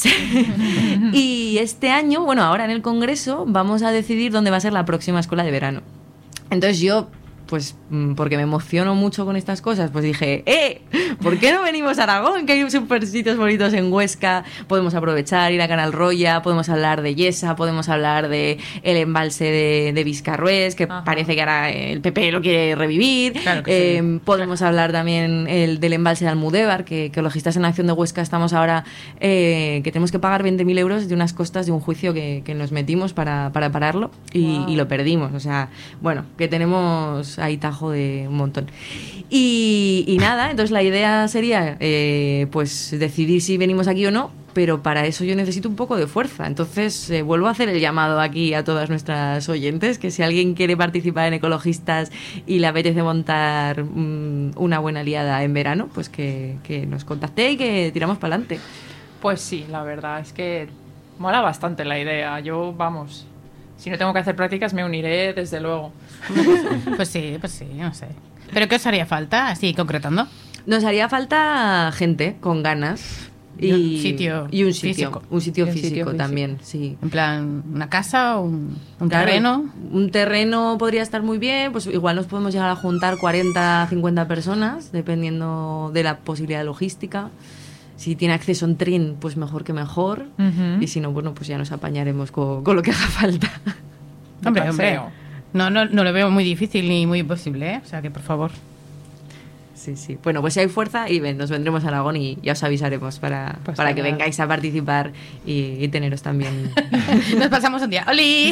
Y este año, bueno, ahora en el Congreso vamos a decidir dónde va a ser la próxima escuela de verano. Entonces yo, pues porque me emociono mucho con estas cosas, pues dije, ¡eh! ¿Por qué no venimos a Aragón? Que hay súper sitios bonitos en Huesca, podemos aprovechar, ir a Canal Roya, podemos hablar de Yesa, podemos hablar de el embalse de, de Vizcarrués, que Ajá. parece que ahora el P P lo quiere revivir, claro que eh, sí. podemos hablar también el, del embalse de Almudévar, que, que Ecologistas en Acción de Huesca estamos ahora, eh, que tenemos que pagar veinte mil euros de unas costas de un juicio que, que nos metimos para, para pararlo y, wow. y lo perdimos, o sea, bueno, que tenemos ahí tajo de un montón. Y, y nada, entonces la idea sería eh, pues decidir si venimos aquí o no, pero para eso yo necesito un poco de fuerza. Entonces eh, vuelvo a hacer el llamado aquí a todas nuestras oyentes, que si alguien quiere participar en Ecologistas y le apetece montar um, una buena aliada en verano, pues que, que nos contacte y que tiramos para adelante. Pues sí, la verdad es que mola bastante la idea. Yo, vamos, si no tengo que hacer prácticas me uniré desde luego. Pues sí, pues sí, no sé. ¿Pero qué os haría falta, así concretando? Nos haría falta gente con ganas y, y un sitio y un sitio físico. Un sitio un físico, sitio físico también, sí. En plan, ¿una casa o un, un claro, terreno? Un terreno podría estar muy bien, pues igual nos podemos llegar a juntar cuarenta, cincuenta personas, dependiendo de la posibilidad logística. Si tiene acceso en tren, pues mejor que mejor. Uh-huh. Y si no, bueno, pues ya nos apañaremos con, con lo que haga falta. Hombre, hombre. No, no, no lo veo muy difícil ni muy imposible, ¿eh? O sea que, por favor. Sí, sí. Bueno, pues si hay fuerza, y ven, nos vendremos a Aragón y ya os avisaremos para, pues para que vengáis a participar y, y teneros también. Nos pasamos un día. ¡Oli!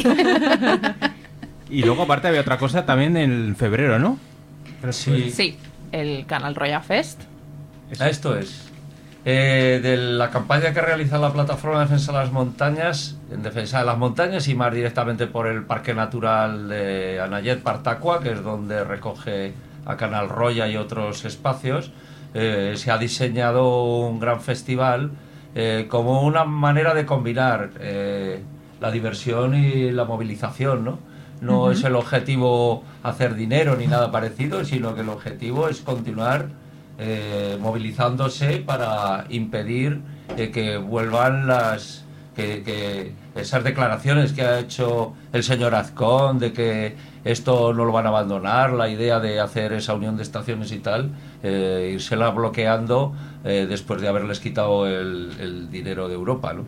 Y luego, aparte, había otra cosa también en febrero, ¿no? Pero sí. Sí, el Canal Roya Fest. Eso. Esto es. Eh, de la campaña que realiza la Plataforma de Defensa de las Montañas, en defensa de las montañas y más directamente por el Parque Natural de Anayet-Partacua, que es donde recoge a Canal Roya y otros espacios, eh, se ha diseñado un gran festival eh, como una manera de combinar eh, la diversión y la movilización, ¿no? No uh-huh. es el objetivo hacer dinero ni nada parecido, sino que el objetivo es continuar Eh, movilizándose para impedir eh, que vuelvan las que, que esas declaraciones que ha hecho el señor Azcón de que esto no lo van a abandonar, la idea de hacer esa unión de estaciones y tal, eh, irsela bloqueando eh, después de haberles quitado el, el dinero de Europa, ¿no?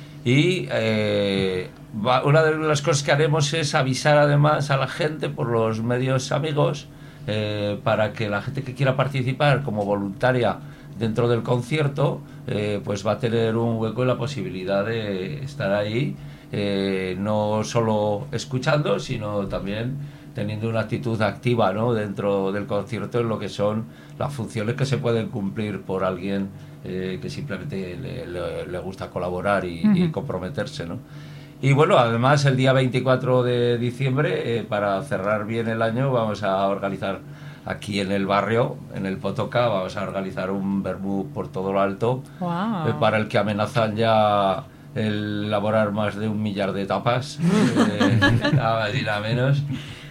Y eh, va, una de las cosas que haremos es avisar además a la gente por los medios amigos, Eh, para que la gente que quiera participar como voluntaria dentro del concierto eh, pues va a tener un hueco y la posibilidad de estar ahí, eh, no solo escuchando, sino también teniendo una actitud activa, ¿no?, dentro del concierto en lo que son las funciones que se pueden cumplir por alguien eh, que simplemente le, le, le gusta colaborar y, uh-huh. y comprometerse, ¿no? Y bueno, además el día veinticuatro de diciembre, eh, para cerrar bien el año, vamos a organizar aquí en el barrio, en el Potoca, vamos a organizar un vermú por todo lo alto, wow. eh, para el que amenazan ya el elaborar más de un millar de tapas, eh, nada más y nada menos.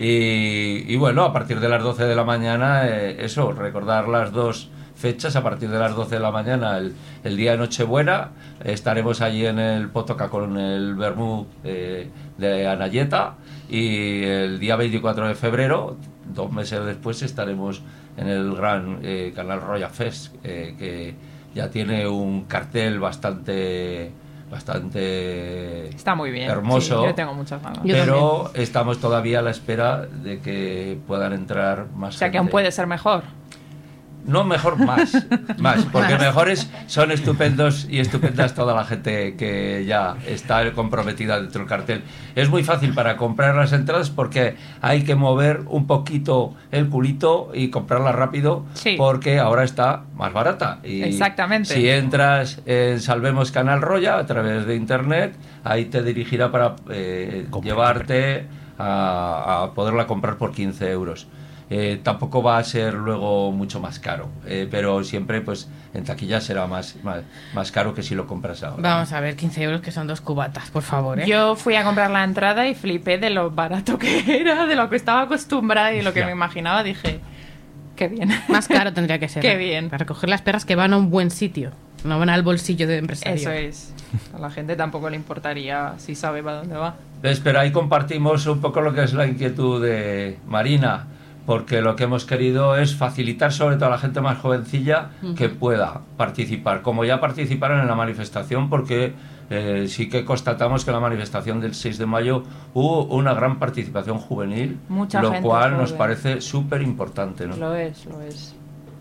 Y, y bueno, a partir de las doce de la mañana, eh, eso, recordar las dos fechas. A partir de las doce de la mañana, el, el día de Nochebuena, estaremos allí en el Potoca con el vermú eh, de Anayeta, y el día veinticuatro de febrero, dos meses después, estaremos en el gran eh, Canal Roya Fest, eh, que ya tiene un cartel bastante bastante Está muy bien. hermoso. Sí, yo tengo muchas ganas. Pero estamos todavía a la espera de que puedan entrar más. O sea, gente. que aún puede ser mejor. No, mejor más, más, porque mejores son estupendos y estupendas toda la gente que ya está comprometida dentro del cartel. Es muy fácil para comprar las entradas porque hay que mover un poquito el culito y comprarla rápido, sí. porque ahora está más barata. Y exactamente. Si entras en Salvemos Canal Roya a través de internet, ahí te dirigirá para eh, llevarte a, a poderla comprar por quince euros. Eh, tampoco va a ser luego mucho más caro, eh, pero siempre pues en taquilla será más, más, más caro que si lo compras ahora. Vamos a ver, quince euros que son dos cubatas, por favor, ¿eh? Yo fui a comprar la entrada y flipé de lo barato que era, de lo que estaba acostumbrada y lo que ya. me imaginaba. Dije, qué bien. Más caro tendría que ser. Qué bien. Para recoger las perras que van a un buen sitio, no van al bolsillo de empresario. Eso es. A la gente tampoco le importaría si sabe para dónde va. ¿Ves? Pero ahí compartimos un poco lo que es la inquietud de Marina, porque lo que hemos querido es facilitar sobre todo a la gente más jovencilla uh-huh. que pueda participar, como ya participaron en la manifestación, porque eh, sí que constatamos que en la manifestación del seis de mayo hubo una gran participación juvenil, Mucha lo gente cual joven. Nos parece súper importante, ¿no? Lo es, lo es.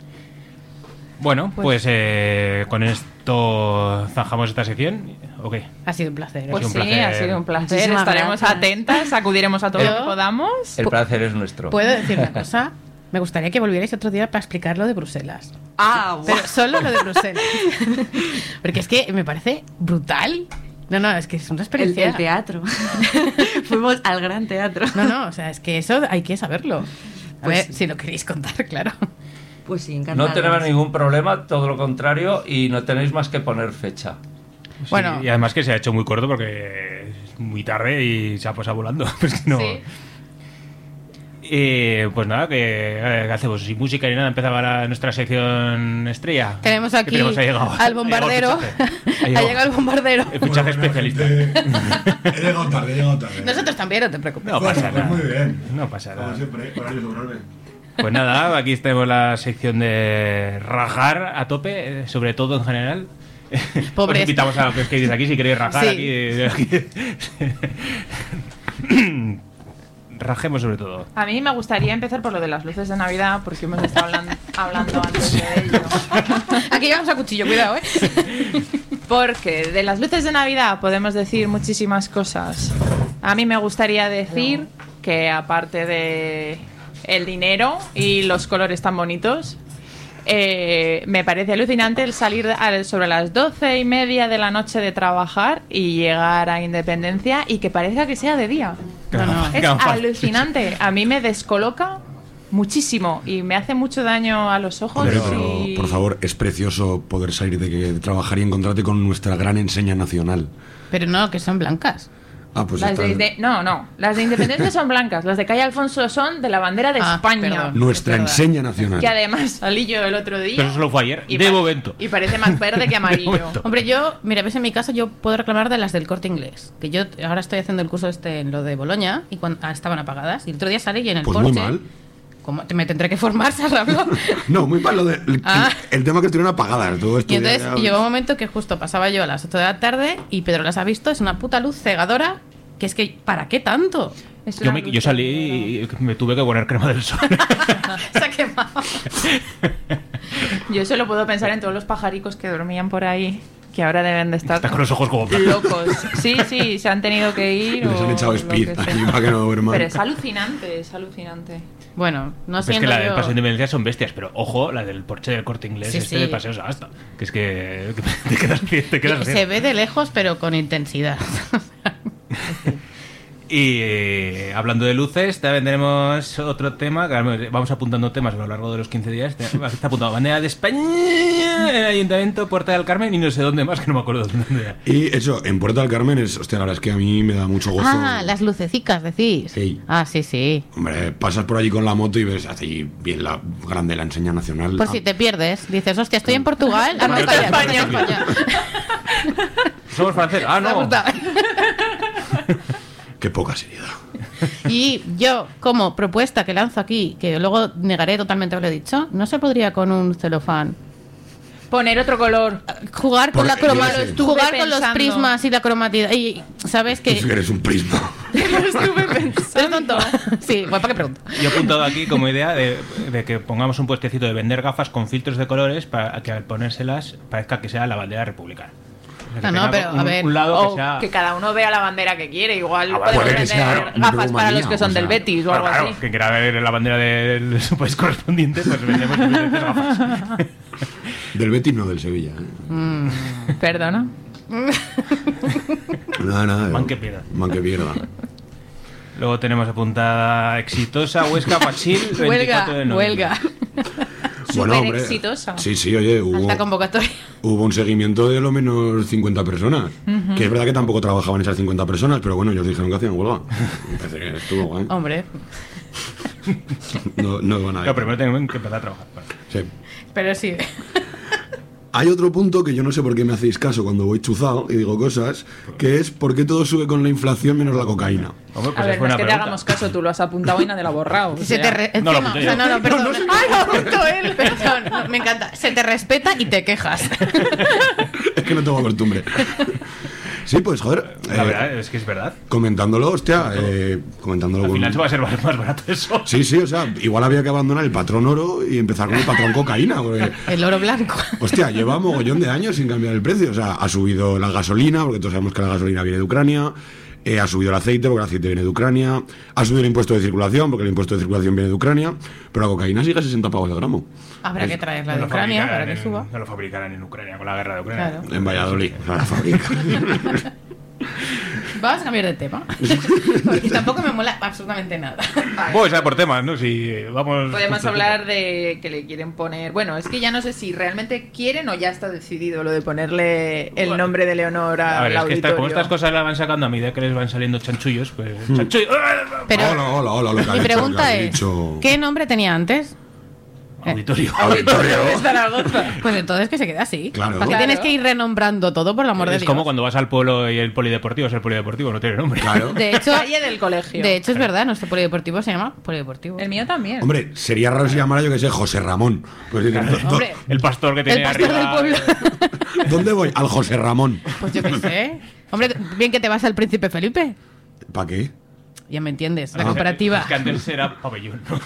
Bueno, pues, pues eh, con esto zanjamos esta sección, ¿o qué? Ha sido un placer. Pues un sí, placer. ha sido un placer. Muchísimas Estaremos gracias. atentas, acudiremos a todo lo que podamos. El placer es nuestro. ¿Puedo decir una cosa? Me gustaría que volvierais otro día para explicar lo de Bruselas. Ah, Pero solo lo de Bruselas. Porque es que me parece brutal. No, no, es que es una el, experiencia. el teatro. Fuimos al gran teatro. No, no, o sea, es que eso hay que saberlo. A Pues ver, sí. si lo queréis contar, claro. Pues sí, encantado. No tenemos ningún problema, todo lo contrario, y no tenéis más que poner fecha. Sí, Bueno. y además que se ha hecho muy corto porque es muy tarde y se ha pasado volando. Pues no. Sí. Eh, pues nada, que, eh, ¿qué hacemos? Sin música ni nada, empezaba la, nuestra sección estrella. Tenemos ¿Qué aquí tenemos? Ha llegado- al bombardero. Ha llegado el fichaje. Ha Ha llegado- llegado el bombardero. El fichaje especialista. He llegado tarde, he llegado tarde. Nosotros también, no te preocupes. No pasa Pues nada. muy bien. No pasa Como nada. siempre, horario sobrable. Pues nada, aquí tenemos la sección de rajar a tope, eh, sobre todo en general. Pobres. Os invitamos a los que queréis aquí, si queréis rajar Sí. aquí. eh, aquí. Rajemos sobre todo. A mí me gustaría empezar por lo de las luces de Navidad, porque hemos estado hablando, hablando antes de ello. Aquí vamos a cuchillo, cuidado, ¿eh? Porque de las luces de Navidad podemos decir muchísimas cosas. A mí me gustaría decir que aparte de el dinero y los colores tan bonitos, eh, me parece alucinante el salir a- sobre las doce y media de la noche de trabajar y llegar a Independencia y que parezca que sea de día. No, no. Es Gafas. alucinante. A mí me descoloca muchísimo y me hace mucho daño a los ojos. Hombre, pero y- por favor, es precioso poder salir de, que, de trabajar y encontrarte con nuestra gran enseña nacional. Pero no, que son blancas. Ah, pues Las esta- de, de- no, no. Las de Independencia son blancas. Las de Calle Alfonso son de la bandera de Ah, España. perdón. nuestra Verdad. enseña nacional. Que además salí yo el otro día. Pero eso solo fue ayer, y de pa- momento. Y parece más verde que amarillo. momento. Hombre, yo, mira, ves, en mi caso yo puedo reclamar de las del Corte Inglés. Que yo ahora estoy haciendo el curso este en lo de Boloña y cuando, ah, estaban apagadas. Y el otro día salí y en el Pues porche... muy mal. ¿Cómo? ¿Me tendré que formar, Sarrablo? No, muy mal lo de, el, Ah. el tema que estuvieron apagadas. Todo esto Y entonces ya- llegó un momento que justo pasaba yo a las ocho de la tarde y Pedro las ha visto, es una puta luz cegadora, que es que, ¿para qué tanto? Es Yo, una me- luz yo salí y me tuve que poner crema del sol. Se ha quemado. Yo solo puedo pensar en todos los pajaricos que dormían por ahí, que ahora deben de estar Está con los ojos como platos. locos. Sí, sí, se han tenido que ir. Les han o echado lo speed que aquí sea. para que no duerman. Pero es alucinante, es alucinante. Bueno, no Es que siendo la del yo... Paseo de Independencia son bestias, pero ojo, la del porche del Corte Inglés, Sí, este sí. de Paseo Sagasta. Que es que, que te quedas te quedas Se ciego. ve de lejos, pero con intensidad. Y eh, hablando de luces, también tenemos otro tema. Que vamos apuntando temas a lo largo de los quince días. Está apuntado bandera de España, el Ayuntamiento, Puerta del Carmen y no sé dónde más, que no me acuerdo dónde era. Y eso, en Puerta del Carmen es, hostia, la verdad es que a mí me da mucho gozo. Ah, las lucecicas, decís. Sí. Ah, sí, sí. Hombre, pasas por allí con la moto y ves así bien la grande la enseña nacional. Por Ah, si te pierdes, dices, hostia, estoy en Portugal. Ah, no, Porque está está allá, España. está España. Somos franceses. Ah, Me ha no. gustado. Qué poca seriedad. Y yo, como propuesta que lanzo aquí, que luego negaré totalmente lo que he dicho, ¿no se podría con un celofán Poner otro color. Jugar con, Por- la croma- yo sé. jugar con los Pensando. prismas y la cromatidad. Y sabes que. Tú sí eres un prisma. Estuve pensando. ¿Eres tonto? Sí, bueno, ¿para qué pregunto? Yo he apuntado aquí como idea de, de que pongamos un puestecito de vender gafas con filtros de colores para que al ponérselas parezca que sea la bandera republicana. O sea, que No, no, tenga pero, a un, ver, un lado O que sea... que cada uno vea la bandera que quiere. Igual Ah, podemos puede que vender sea gafas Rumanía, para los que son o del sea, Betis o algo Claro, así. quien quiera ver la bandera de su país correspondiente, pues vendemos diferentes gafas. Del Betis, no del Sevilla. ¿eh? Perdona. Nada, nada. Man que pierda. Man que pierda. Luego tenemos apuntada exitosa Huesca Pachil, Huelga, veinticuatro de noviembre. huelga. Bueno, Súper hombre. exitosa. Sí, sí, oye, hubo, Alta convocatoria. hubo un seguimiento de lo menos cincuenta personas. Que es verdad que tampoco trabajaban esas cincuenta personas, pero bueno, ellos dijeron que hacían huelga. Me parece que estuvo guay. Hombre, No, no iba nadie. Pero primero tenemos que empezar a trabajar. Bueno. Sí. pero sí. Hay otro punto que yo no sé por qué me hacéis caso cuando voy chuzado y digo cosas, que es por qué todo sube con la inflación menos la cocaína. Hombre, pues A ver, es no buena es que te pregunta. hagamos caso, tú lo has apuntado y nadie lo ha borrado. o Se sea. te re- No, lo encima, apunté o sea, yo. no, no, perdón. ¡Ay, lo apuntó él! Perdón, no, me encanta. Se te respeta y te quejas. Es que no tengo costumbre. Sí, pues joder. La eh, verdad es que es verdad. comentándolo, hostia, eh, comentándolo Al con... final se va a ser más más barato eso. Sí, sí, o sea, igual había que abandonar el patrón oro y empezar con el patrón cocaína, porque... El oro blanco. Hostia, lleva mogollón de años sin cambiar el precio. O sea, ha subido la gasolina, porque todos sabemos que la gasolina viene de Ucrania. Eh, ha subido el aceite, porque el aceite viene de Ucrania. Ha subido el impuesto de circulación, porque el impuesto de circulación viene de Ucrania. Pero la cocaína sigue a sesenta pavos el gramo. Habrá que traerla No de lo Ucrania para fabricarán que en- suba. No lo fabricarán en Ucrania con la guerra de Ucrania. Claro. En Valladolid, o sea, la fábrica. Vamos a cambiar de tema. Porque tampoco me mola absolutamente nada. Pues a por temas, ¿no? Si vamos... Podemos hablar de que le quieren poner. Bueno, es que ya no sé si realmente quieren o ya está decidido lo de ponerle el Bueno. nombre de Leonor A al ver, es que esta- auditorio. como estas cosas las van sacando a medida que les van saliendo chanchullos, pues... ¡Chanchullo! Pero Hola, hola, hola, lo que ha mi dicho, lo que pregunta ha es: dicho. ¿qué nombre tenía antes? Auditorio. De Zaragoza. Pues entonces que se quede así. Claro. ¿Para qué Claro. tienes que ir renombrando todo, por el amor de Es Dios? como cuando vas al pueblo y el polideportivo es el polideportivo, no tiene nombre. Claro. De hecho, Calle del colegio. de hecho es verdad, nuestro polideportivo se llama polideportivo. El mío también. Hombre, sería raro si llamara yo que sé José Ramón. Pues, Hombre, El pastor que tiene el pastor arriba... del pueblo. ¿dónde voy? Al José Ramón. Pues yo qué sé. Hombre, bien que te vas al Príncipe Felipe. ¿Para qué? Ya me entiendes, la Ah. cooperativa. Es que antes era pabellón, ¿no?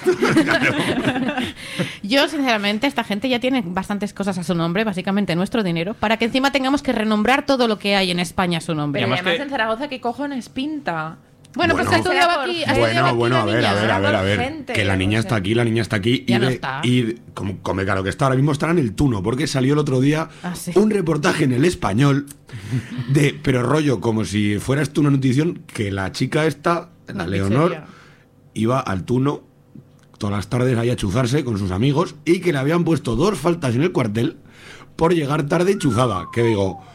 Yo, sinceramente, esta gente ya tiene bastantes cosas a su nombre, básicamente nuestro dinero, para que encima tengamos que renombrar todo lo que hay en España a su nombre. Pero Y además además que- en Zaragoza, ¿qué cojones pinta? Bueno, Bueno. pues ha estudiado aquí. ha estudiado Bueno, aquí bueno, la a ver, niña. a ver, a ver, a ver. Gente, Que la niña o está sea. aquí, la niña está aquí. Ya y no de- está. Y como, como claro que está, ahora mismo estará en el Tuno, porque salió el otro día Ah, sí. un reportaje en El Español de, pero rollo, como si fueras tú una notición, que la chica esta, la Una Leonor, pizzería. iba al Tuno todas las tardes ahí a chuzarse con sus amigos y que le habían puesto dos faltas en el cuartel por llegar tarde y chuzada. Que digo,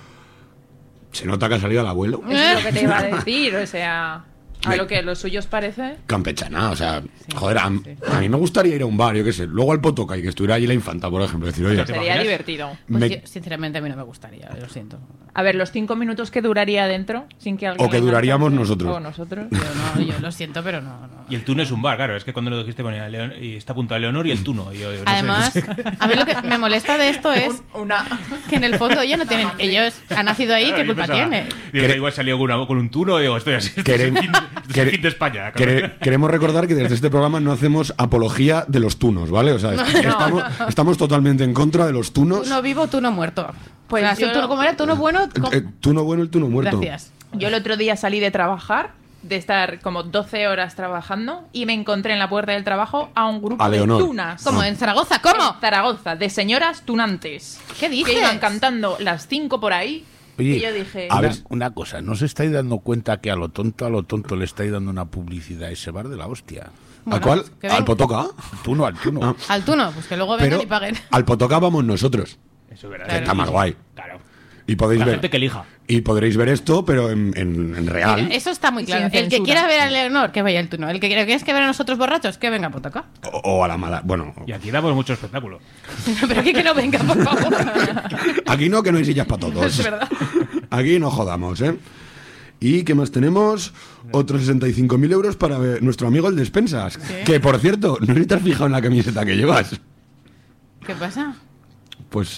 se nota que ha salido el abuelo. Eso es lo que te iba a decir, o sea, a Me- lo que los suyos parece. Campechana, o sea, joder, a, a mí me gustaría ir a un bar, yo qué sé, luego al Potoca y que estuviera allí la infanta, por ejemplo, decir, oye, ¿Te Sería imaginas? divertido. Pues me- yo, sinceramente, a mí no me gustaría, lo siento. A ver, los cinco minutos que duraría dentro, sin que alguien O que le duraríamos enganchase. nosotros. O nosotros. Yo, no, yo lo siento, pero no. no. Y el Tuno es un bar, claro. Es que cuando lo dijiste ponía León, y está apuntado a Leonor y el Tuno. Y yo- yo no sé, Además, no sé. a mí lo que me molesta de esto es Una. que en el fondo ellos no tienen. Ellos han nacido ahí, ¿qué Claro, yo culpa pensaba, tiene? digo, Quere- igual salió con, una- con un Tuno y digo, estoy así. Esto es el Quere- fin, esto es el quere- fin de España. Quere- queremos recordar que desde este programa no hacemos apología de los tunos, ¿vale? O sea, est- estamos, estamos totalmente en contra de los tunos. Tú no vivo, tú no muerto. Pues Pues yo- tú, ¿cómo era? Tú no bueno. ¿cómo? Eh, tuno bueno, el tuno muerto. Gracias. Yo el otro día salí de trabajar, de estar como doce horas trabajando, y me encontré en la puerta del trabajo a un grupo A Leonor. de tunas. ¿Cómo? ¿En Zaragoza? ¿Cómo? En Zaragoza, de señoras tunantes. ¿Qué dices? Que iban cantando las cinco por ahí. Oye, y yo dije, a una, ver. una cosa, ¿no os estáis dando cuenta que a lo tonto, a lo tonto le estáis dando una publicidad a ese bar de la hostia? ¿Al Bueno, cual? que ¿Al ven- Potoca? Tú no, al tú no. Ah. Al tú no, pues que luego vengan Pero y paguen. al Potoca vamos nosotros. Eso es verdad. Que está más guay. Claro. Y podéis La ver. gente que elija. Y podréis ver esto, pero en, en- en real. Mira, eso está muy Y claro. sin El que censura. quiera ver a Leonor, que vaya al tú no. El que quiera que ver a nosotros borrachos, que venga a Potoca. O, o a la mala. Bueno, Y aquí damos mucho espectáculo. Pero aquí que no venga, por favor. aquí no, que no hay sillas para todos. Es verdad. Aquí no jodamos, ¿eh? ¿Y qué más tenemos? Otros sesenta y cinco mil euros para ver- nuestro amigo el Despensas. Que, por cierto, no sé si te has fijado en la camiseta que llevas. ¿Qué pasa? Pues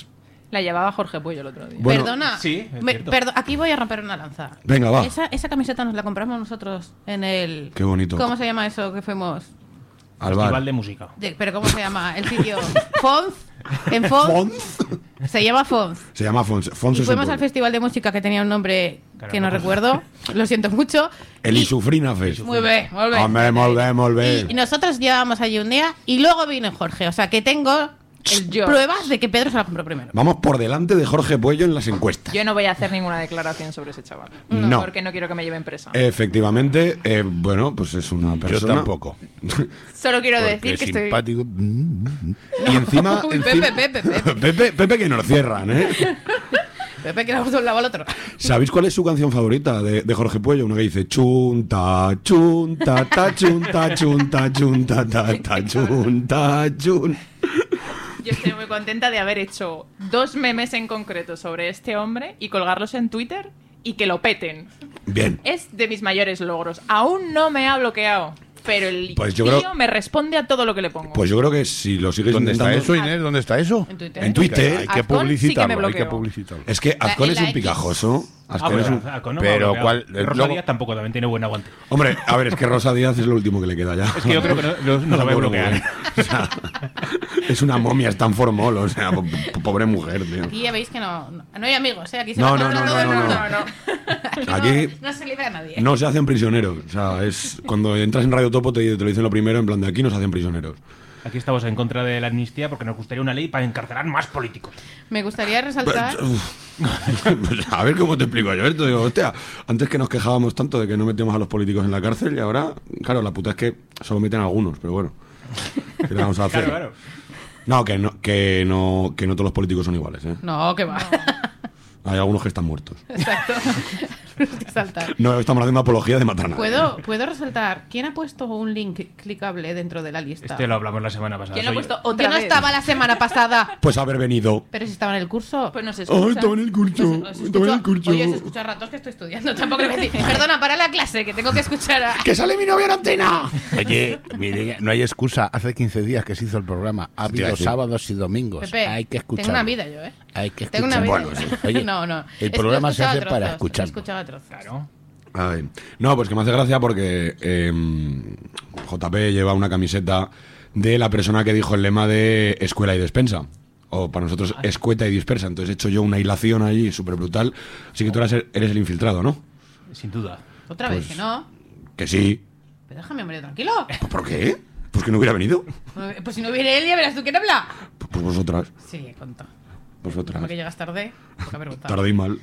La llevaba Jorge Puello el otro día. Bueno, Perdona. sí, es Me- cierto. perdo- aquí voy a romper una lanza. Venga, va. Esa, esa camiseta nos la compramos nosotros en el... Qué bonito. ¿Cómo se llama eso que fuimos? Al bar. Festival de música. De- ¿Pero cómo se llama? El sitio... Fonz. En Fonz. Se llama Fonz. Se llama Fons. Fons Y es fuimos el al pueblo. festival de música que tenía un nombre Claro, que no no. recuerdo. Lo siento mucho. El Y- Isufrina Fest. Muy bien, muy bien. Hombre, muy bien, muy bien. Y, y nosotros llevamos allí un día y luego vino Jorge. O sea que tengo El yo. pruebas de que Pedro se la compró primero. Vamos por delante de Jorge Puello en las encuestas. Yo no voy a hacer ninguna declaración sobre ese chaval. No. Porque no quiero que me lleven presa. Efectivamente, eh, bueno, pues es una Yo persona. tampoco. Solo quiero Porque decir que es estoy... simpático. Y encima. Uy, encima- Pepe, Pepe, Pepe. Pepe, Pepe que nos cierran, ¿eh? Pepe, que vamos de un lado al otro. ¿Sabéis cuál es su canción favorita de, de Jorge Puello? Una que dice chunta, chunta, ta, chunta, chunta, chunta, ta, ta, chunta, chun. Yo estoy muy contenta de haber hecho dos memes en concreto sobre este hombre y colgarlos en Twitter y que lo peten. Bien. Es de mis mayores logros. Aún no me ha bloqueado, pero el Pues yo tío creo- me responde a todo lo que le pongo. Pues yo creo que si lo sigues ¿Dónde está intentando. eso, Inés? ¿Dónde está eso? En Twitter. En Twitter. Hay que Azcon sí que me publicitarlo, hay que bloqueó. publicitarlo. Es que Azcon en es la un X. picajoso. Ah, Azcon bueno, es un- Azcon no me Pero ha bloqueado. ¿cuál- Rosa luego- Díaz tampoco, también tiene buen aguante. Hombre, a ver, es que Rosa Díaz es lo último que le queda ya. Es que yo creo que no, no, no sabe Pobre bloquear. mujer. O sea, es una momia, está en formol, o sea, po- po- pobre mujer, tío. Aquí ya veis que no, no, no hay amigos, ¿eh? Aquí se No, va no, contra no, todo no, el no, mundo. no. Aquí Aquí no, no se libra a nadie. no se hacen prisioneros. O sea, es cuando entras en Radio Topo te, te lo dicen lo primero, en plan de aquí no se hacen prisioneros. Aquí estamos en contra de la amnistía porque nos gustaría una ley para encarcelar más políticos. Me gustaría resaltar... Pues, a ver cómo te explico yo esto. Digo, hostia, antes que nos quejábamos tanto de que no metemos a los políticos en la cárcel y ahora, claro, la puta es que solo meten a algunos, pero bueno. ¿Qué le vamos a hacer? Claro, claro. No, que no, que no, que no todos los políticos son iguales, ¿eh? No, que va. Hay algunos que están muertos. Exacto. Resaltar. No estamos haciendo apología de matar a nadie. ¿Puedo, ¿Puedo resaltar quién ha puesto un link clicable dentro de la lista? Este lo hablamos la semana pasada. ¿Quién lo ha soy yo. puesto Yo otra no vez? estaba la semana pasada. Pues haber venido. Pero si estaba en el curso. Pues no se ¡Ay, escucha. estaba en el curso! Os Estaba en escucho- el curso. Oye, se escucha a ratos que estoy estudiando. Tampoco le voy a decir, perdona, para la clase, que tengo que escuchar a... ¡Que sale mi novia en antena! Oye, mire, no hay excusa. Hace quince días que se hizo el programa. Ha habido Hostia, sí. sábados y domingos. Pepe, hay que escuchar. tengo una vida yo, ¿eh? Hay que Tengo escuchar. una vida. Bueno, yo. sí. Oye, no, no. el Es- programa lo se escuchaba hace a para trozos, escuchar. lo escuchaba a trozos. Claro. Ay. No, pues que me hace gracia porque eh, J P lleva una camiseta de la persona que dijo el lema de escuela y despensa. O para nosotros, escueta y dispersa. Entonces he hecho yo una hilación ahí súper brutal. Así que tú eres el, eres el infiltrado, ¿no? Sin duda. Otra Pues- vez, que no. Que sí. Pero déjame, hombre, tranquilo. ¿Pues por qué? ¿Pues que no hubiera venido? Pues si no viene él, ya verás tú quién habla. Pues, pues vosotras. Sí, conto. Vosotras. Como que llegas tarde, poca vergüenza. Tarde y mal.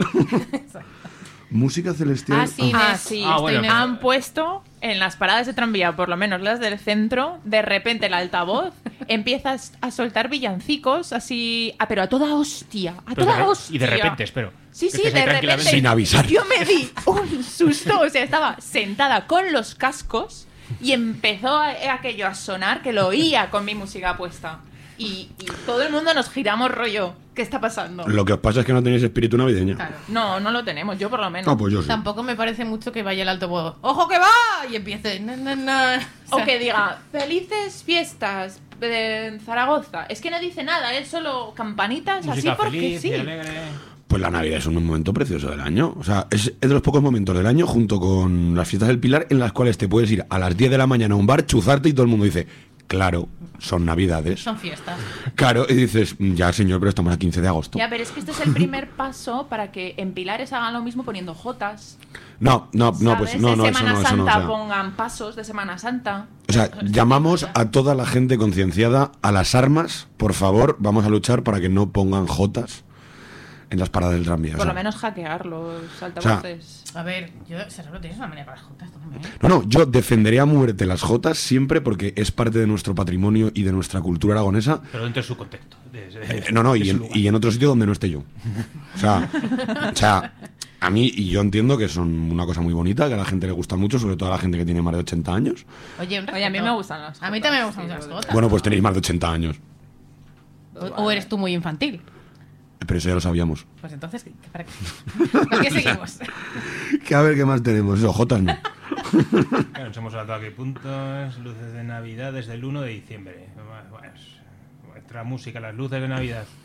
Música celestial. Ah, sí, Ah, Inés. sí. Ah, bueno. Inés. Han puesto en las paradas de tranvía, por lo menos las del centro, de repente el altavoz empieza a soltar villancicos así, ah, pero a toda hostia, a Pero de toda re- hostia. y de repente, espero. Sí, Que sí, estés ahí de tranquilamente. repente. Sin avisar. Yo me di un susto, o sea, estaba sentada con los cascos y empezó a- aquello a sonar que lo oía con mi música puesta. Y, y todo el mundo nos giramos rollo. ¿Qué está pasando? Lo que os pasa es que no tenéis espíritu navideño. Claro. No, no lo tenemos, yo por lo menos. Ah, pues yo sí. Tampoco me parece mucho que vaya el altavoz. ¡Ojo que va! Y empiece. Na, na, na. O sea, que diga, felices fiestas de Zaragoza. Es que no dice nada, es solo campanitas Música así porque feliz sí. y alegre. Pues la Navidad es un momento precioso del año. O sea, es, es de los pocos momentos del año, junto con las fiestas del Pilar, en las cuales te puedes ir a las diez de la mañana a un bar, chuzarte y todo el mundo dice, claro, son Navidades. Son fiestas. Claro, y dices, ya señor, pero estamos a quince de agosto. Ya, pero es que este es el primer paso para que en Pilares hagan lo mismo poniendo jotas. No, no, no, ¿sabes? pues no, de no, eso Semana no, eso no. O Santa sea, pongan pasos de Semana Santa. o sea, llamamos a toda la gente concienciada a las armas. Por favor, vamos a luchar para que no pongan jotas en las paradas del tranvía. o Por sea. lo menos hackear los altavoces. A ver, yo, Serrano, tienes una manera para las juntas también. ¿eh? No, no, yo defenderé a muerte las jotas siempre porque es parte de nuestro patrimonio y de nuestra cultura aragonesa. Pero dentro de su contexto. de- de- Eh, no, no, de y su en, lugar. y en otro sitio donde no esté yo. O sea, o sea, a mí, y yo entiendo que son una cosa muy bonita, que a la gente le gusta mucho, sobre todo a la gente que tiene más de ochenta años. Oye, un Oye, a mí respeto. me gustan las A mí jotas, también me gustan sí, las sí. jotas. Bueno, pues tenéis más de ochenta años. O, o eres tú muy infantil. Pero eso ya lo sabíamos. Pues entonces, ¿qué- ¿para qué, ¿para qué seguimos? Que a ver qué más tenemos. Eso, jotas no. Claro, nos hemos saltado aquí puntos, luces de Navidad desde el uno de diciembre. Pues, nuestra música, las luces de Navidad.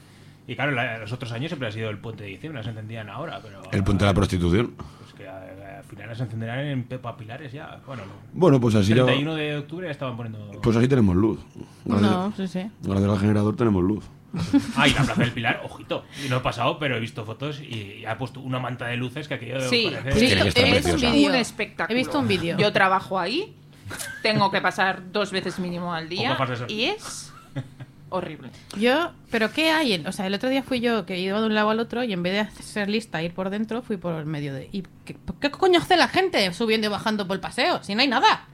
Y claro, la, los otros años siempre ha sido el puente de diciembre, las encendían ahora, pero... El puente de la prostitución. Pues que a, al final las encenderán en Pepa Pilares ya. Bueno, bueno pues así el treinta y uno de octubre ya estaban poniendo... Pues así tenemos luz. Gracias, no, sí, sí. Gracias al generador tenemos luz. Ah, y la Plaza del Pilar, ojito. Y no he pasado, pero he visto fotos y ha puesto una manta de luces que aquello sí, parece... Sí, Tiene que estar es preciosa. un, un espectáculo. He visto un vídeo. Yo trabajo ahí, tengo que pasar dos veces mínimo al día y es horrible. Yo, ¿pero qué hay? En- o sea, el otro día fui yo que iba de un lado al otro y en vez de ser lista, ir por dentro, fui por el medio de... ¿Y qué, qué coño hace la gente subiendo y bajando por el paseo? Si no hay nada.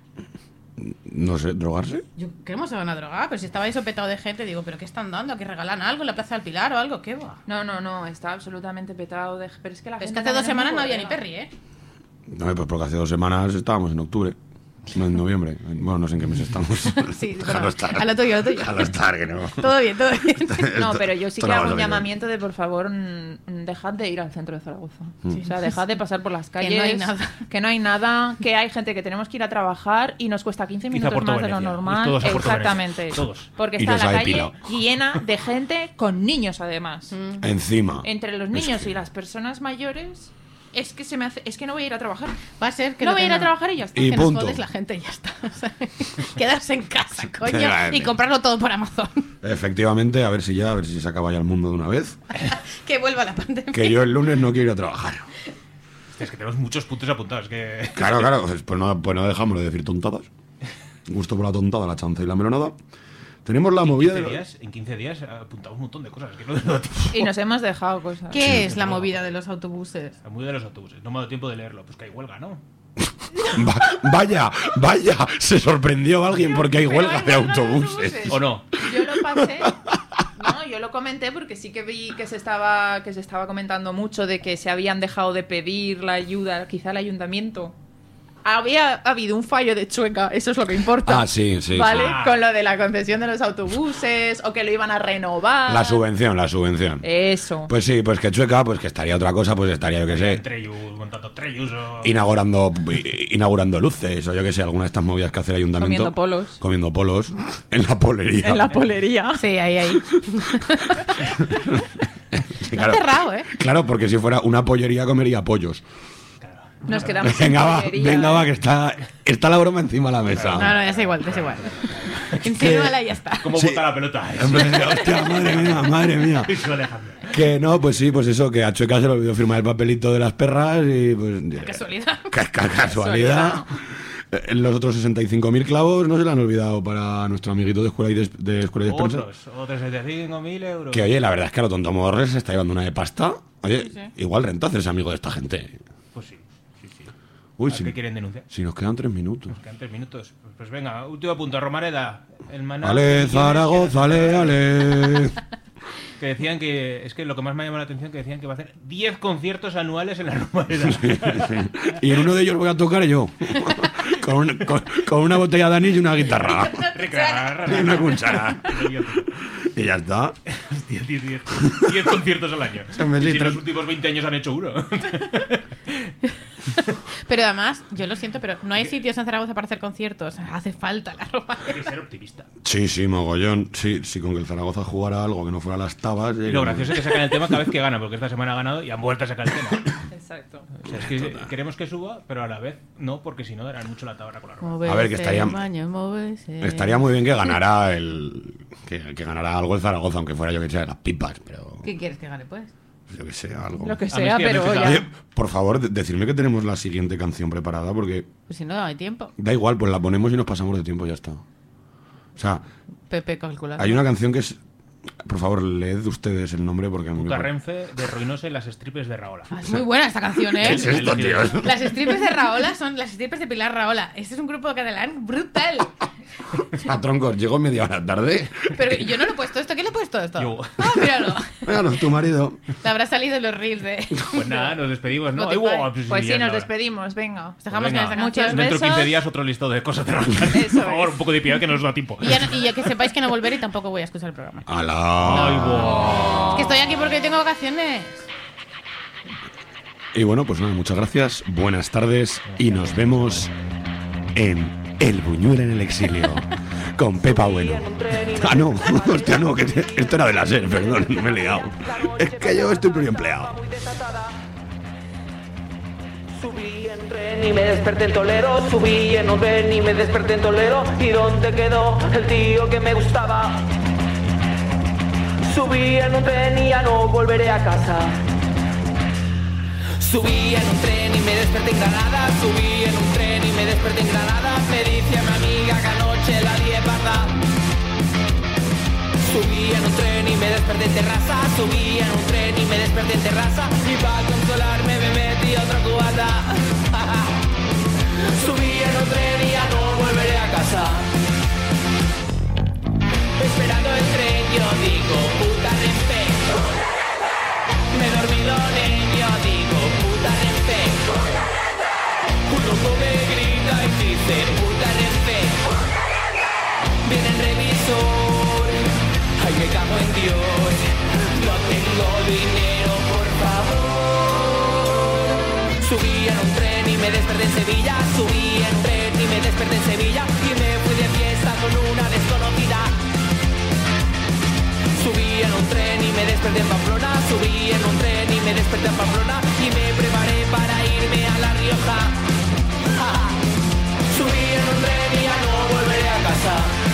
No sé, ¿drogarse? Yo, ¿cómo se van a drogar? Pero si estaba ahí sopetado de gente, digo, ¿pero qué están dando? ¿Que regalan algo en la Plaza del Pilar o algo? ¿Qué va? No, no, no, está absolutamente petado de... Pero es que la Es gente que hace dos también es semanas muy no había ni huevera. perri, ¿eh? No, pues porque hace dos semanas estábamos en octubre. No, en noviembre. Bueno, no sé en qué mes estamos. Sí, Déjalo bueno, estar. a lo tuyo, a lo tuyo. Déjalo estar, que no. Todo bien, todo bien. No, pero yo sí Esto que no hago vas a un ver. llamamiento de, por favor, mm, dejad de ir al centro de Zaragoza. Mm. O sea, dejad de pasar por las calles. Que no hay nada. Que no hay nada, que hay gente que tenemos que ir a trabajar y nos cuesta quince Quizá minutos Puerto más de lo Venecia. normal. Todos a Puerto Exactamente. Venecia. Todos. Porque Y está nos la ha calle depilado. llena de gente con niños, además. Encima. Entre los niños y las personas mayores... Es que se me hace, es que no voy a ir a trabajar. Va a ser que no lo voy a ir a tenga- trabajar y ya está. Y que nos punto. jodes la gente y ya está. O sea, quedarse en casa, coño, Efectivamente. y comprarlo todo por Amazon. Efectivamente, a ver si ya, a ver si se acaba ya el mundo de una vez. Que vuelva la pandemia. Que yo el lunes no quiero ir a trabajar. Hostia, es que tenemos muchos puntos apuntados. Que... Claro, claro, pues pues no, pues no dejamos de decir tontadas. Gusto por la tontada, la chanza y la melonada. Tenemos la En movida de... quince días, en quince días apuntamos un montón de cosas. Que no me ha dado tiempo. Y nos hemos dejado cosas. ¿Qué Sí, es sí, la sí. movida de los autobuses? La movida de los autobuses. No me ha dado tiempo de leerlo. Pues que hay huelga, ¿no? Va- vaya, vaya, se sorprendió alguien porque hay Pero huelga hay de huelga de autobuses. autobuses. ¿O no? Yo lo pasé. No, yo lo comenté porque sí que vi que se estaba que se estaba comentando mucho de que se habían dejado de pedir la ayuda, quizá el ayuntamiento. Había habido un fallo de Chueca, eso es lo que importa. Ah, sí, sí. ¿Vale? Ah. Con lo de la concesión de los autobuses o que lo iban a renovar. La subvención, la subvención. Eso. Pues sí, pues que Chueca, pues que estaría otra cosa, pues estaría, yo que sé, Trellos, montando trellos o... inaugurando, i- inaugurando luces, o yo que sé, alguna de estas movidas que hace el ayuntamiento. Comiendo polos. Comiendo polos en la polería. En la polería. Sí, ahí, ahí. Sí, Lo han cerrado, ¿eh? Claro, porque si fuera una pollería comería pollos. Nos quedamos sin Venga, va, pollería. venga, va, que está, está la broma encima de la mesa. No, no, es igual, es igual. Insínúala y ya está. ¿Cómo Sí. bota la pelota? En plan de, hostia, madre mía, madre mía. Y se va dejando. Que no, pues sí, pues eso, que a Chueca se le olvidó firmar el papelito de las perras y pues... Casualidad. Ca- ca- casualidad. Eh, Los otros sesenta y cinco mil clavos no se le han olvidado para nuestro amiguito de escuela y, des- de, escuela y despensa. Otros, otros setenta y cinco mil euros. Que oye, la verdad es que a lo tonto Morres se está llevando una de pasta. Oye, igual renta hacerse amigo de esta gente. Pues sí, sí, sí. Uy, ¿A si, qué quieren denunciar? si nos quedan tres minutos. Nos quedan tres minutos. Pues, pues venga, último punto. Romareda, el maná. Ale, Zaragoza, ale, ale. Que decían que... Es que lo que más me ha llamado la atención que decían que va a hacer diez conciertos anuales en la Romareda. Y en uno de ellos voy a tocar yo. Con, un- con- con una botella de anís y una guitarra. Y una cuchara. Y ya está. diez, diez, diez. diez conciertos al año. Hombre, sí, Y si en tres- los últimos veinte años han hecho uno. Pero además, yo lo siento, pero no hay sitios en Zaragoza para hacer conciertos. Hace falta la ropa. Hay que ser optimista. Sí, sí, mogollón. Sí, sí, con que el Zaragoza jugara algo que no fuera las tabas. Y lo gracioso es que sacan el tema cada vez que gana, porque esta semana ha ganado y han vuelto a sacar el tema. Exacto. O sea, es que queremos que suba, pero a la vez no, porque si no darán mucho la tabla con la ropa. A ver, que estaría- Baño, moverse. Estaría muy bien que ganara el. Que, que ganara algo el Zaragoza, aunque fuera yo que sé, las pipas, pero. ¿Qué quieres que gane, pues? Yo que sé, algo. Lo que A mí sea, es que ya me pero he ya. Oye, por favor, de- decidme que tenemos la siguiente canción preparada, porque Pues si no, hay tiempo. da igual, pues la ponemos y nos pasamos de tiempo y ya está. O sea, Pepe calculando. hay una canción que es. Por favor, leed ustedes el nombre porque a mí me Puta pare- Renfe de Ruinose y las strippers de Raola. Ah, es muy buena esta canción, ¿eh? ¿Qué es esto, tío? Las strippers de Raola son las strippers de Pilar Raola. Este es un grupo catalán brutal. A troncos, llegó media hora tarde. Pero yo no lo he puesto esto. ¿Quién le ha puesto esto? Yo. Ah, míralo. Míralo, tu marido. Le habrá salido en los reels de... Pues nada, nos despedimos, ¿no? Ay, Spotify. guau, Pues sí, ya nos es la hora. despedimos, venga. Os dejamos Venga, con esta muchos canción. Dentro de quince besos. días otro listado de cosas de arrancar. Eso Por favor, es. un poco de piedad que no nos da tiempo. Y ya, no- y ya que sepáis que no volveré y tampoco voy a escuchar el programa. ¡Hala! Ay, guau. Es que estoy aquí porque tengo vacaciones. Y bueno, pues nada, muchas gracias, buenas tardes y nos vemos en El Buñuel en el Exilio. con Pepa Bueno. Ah, no, hostia, no, que esto era de la SER, perdón, me he liado. Es que yo estoy pluriempleado. Subí en tren y me desperté en Toledo, subí en un tren y me desperté en Toledo. ¿Y dónde quedó el tío que me gustaba? Subí en un tren y ya no volveré a casa. Subí en un tren y me desperté en Granada, subí en un tren y me desperté en Granada. Me dice mi amiga que anoche la lié parda. Subí en un tren y me desperté en terraza, subí en un tren y me desperté en terraza. Y para consolarme me metí otra cubata. Subí en un tren y ya no volveré a casa. Esperando el tren yo digo, puta Renfe. Me dormí lo niño, digo, puta Renfe. Un loco me grita y dice, puta Renfe. Viene el revisor, ay me cago en Dios. No tengo dinero, por favor. Subí en un tren y me desperté en Sevilla, subí en un tren y me desperté en Sevilla. Y me fui de fiesta con una desconocida. Subí en un tren y me desperté en Pamplona, subí en un tren y me desperté en Pamplona. Y me preparé para irme a La Rioja. Subí en un tren y ya no volveré a casa.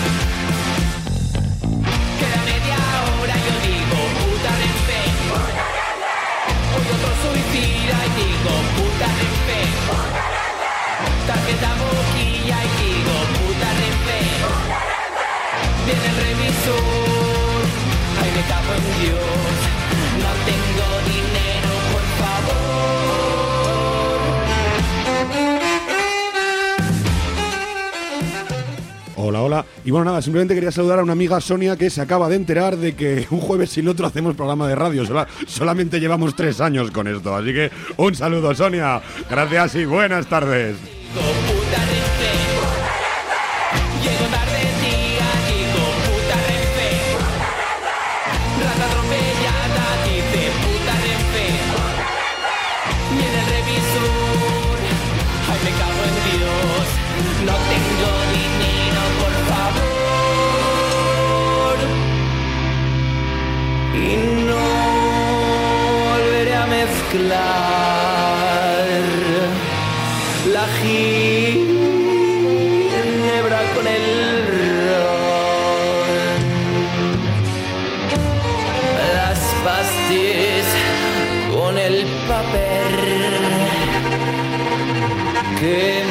Queda media hora yo digo, puta Renfe. Hoy otro suicida y digo, puta Renfe. Tarjeta boquilla y digo, puta Renfe. Viene el revisor, ay me cago en Dios. No tengo dinero, por favor. Hola, hola. Y bueno, nada, simplemente quería saludar a una amiga Sonia que se acaba de enterar de que un jueves y el otro hacemos programa de radio. Sola, solamente llevamos tres años con esto. Así que un saludo, Sonia. Gracias y buenas tardes. Llego tarde, tía, digo, puta Renfe. Rata atropellada, dice, puta Renfe. Viene el revisor, ay me cago en Dios. No tengo dinero, por favor. Y no volveré a mezclar la ginebra con el ron, las pastillas con el papel que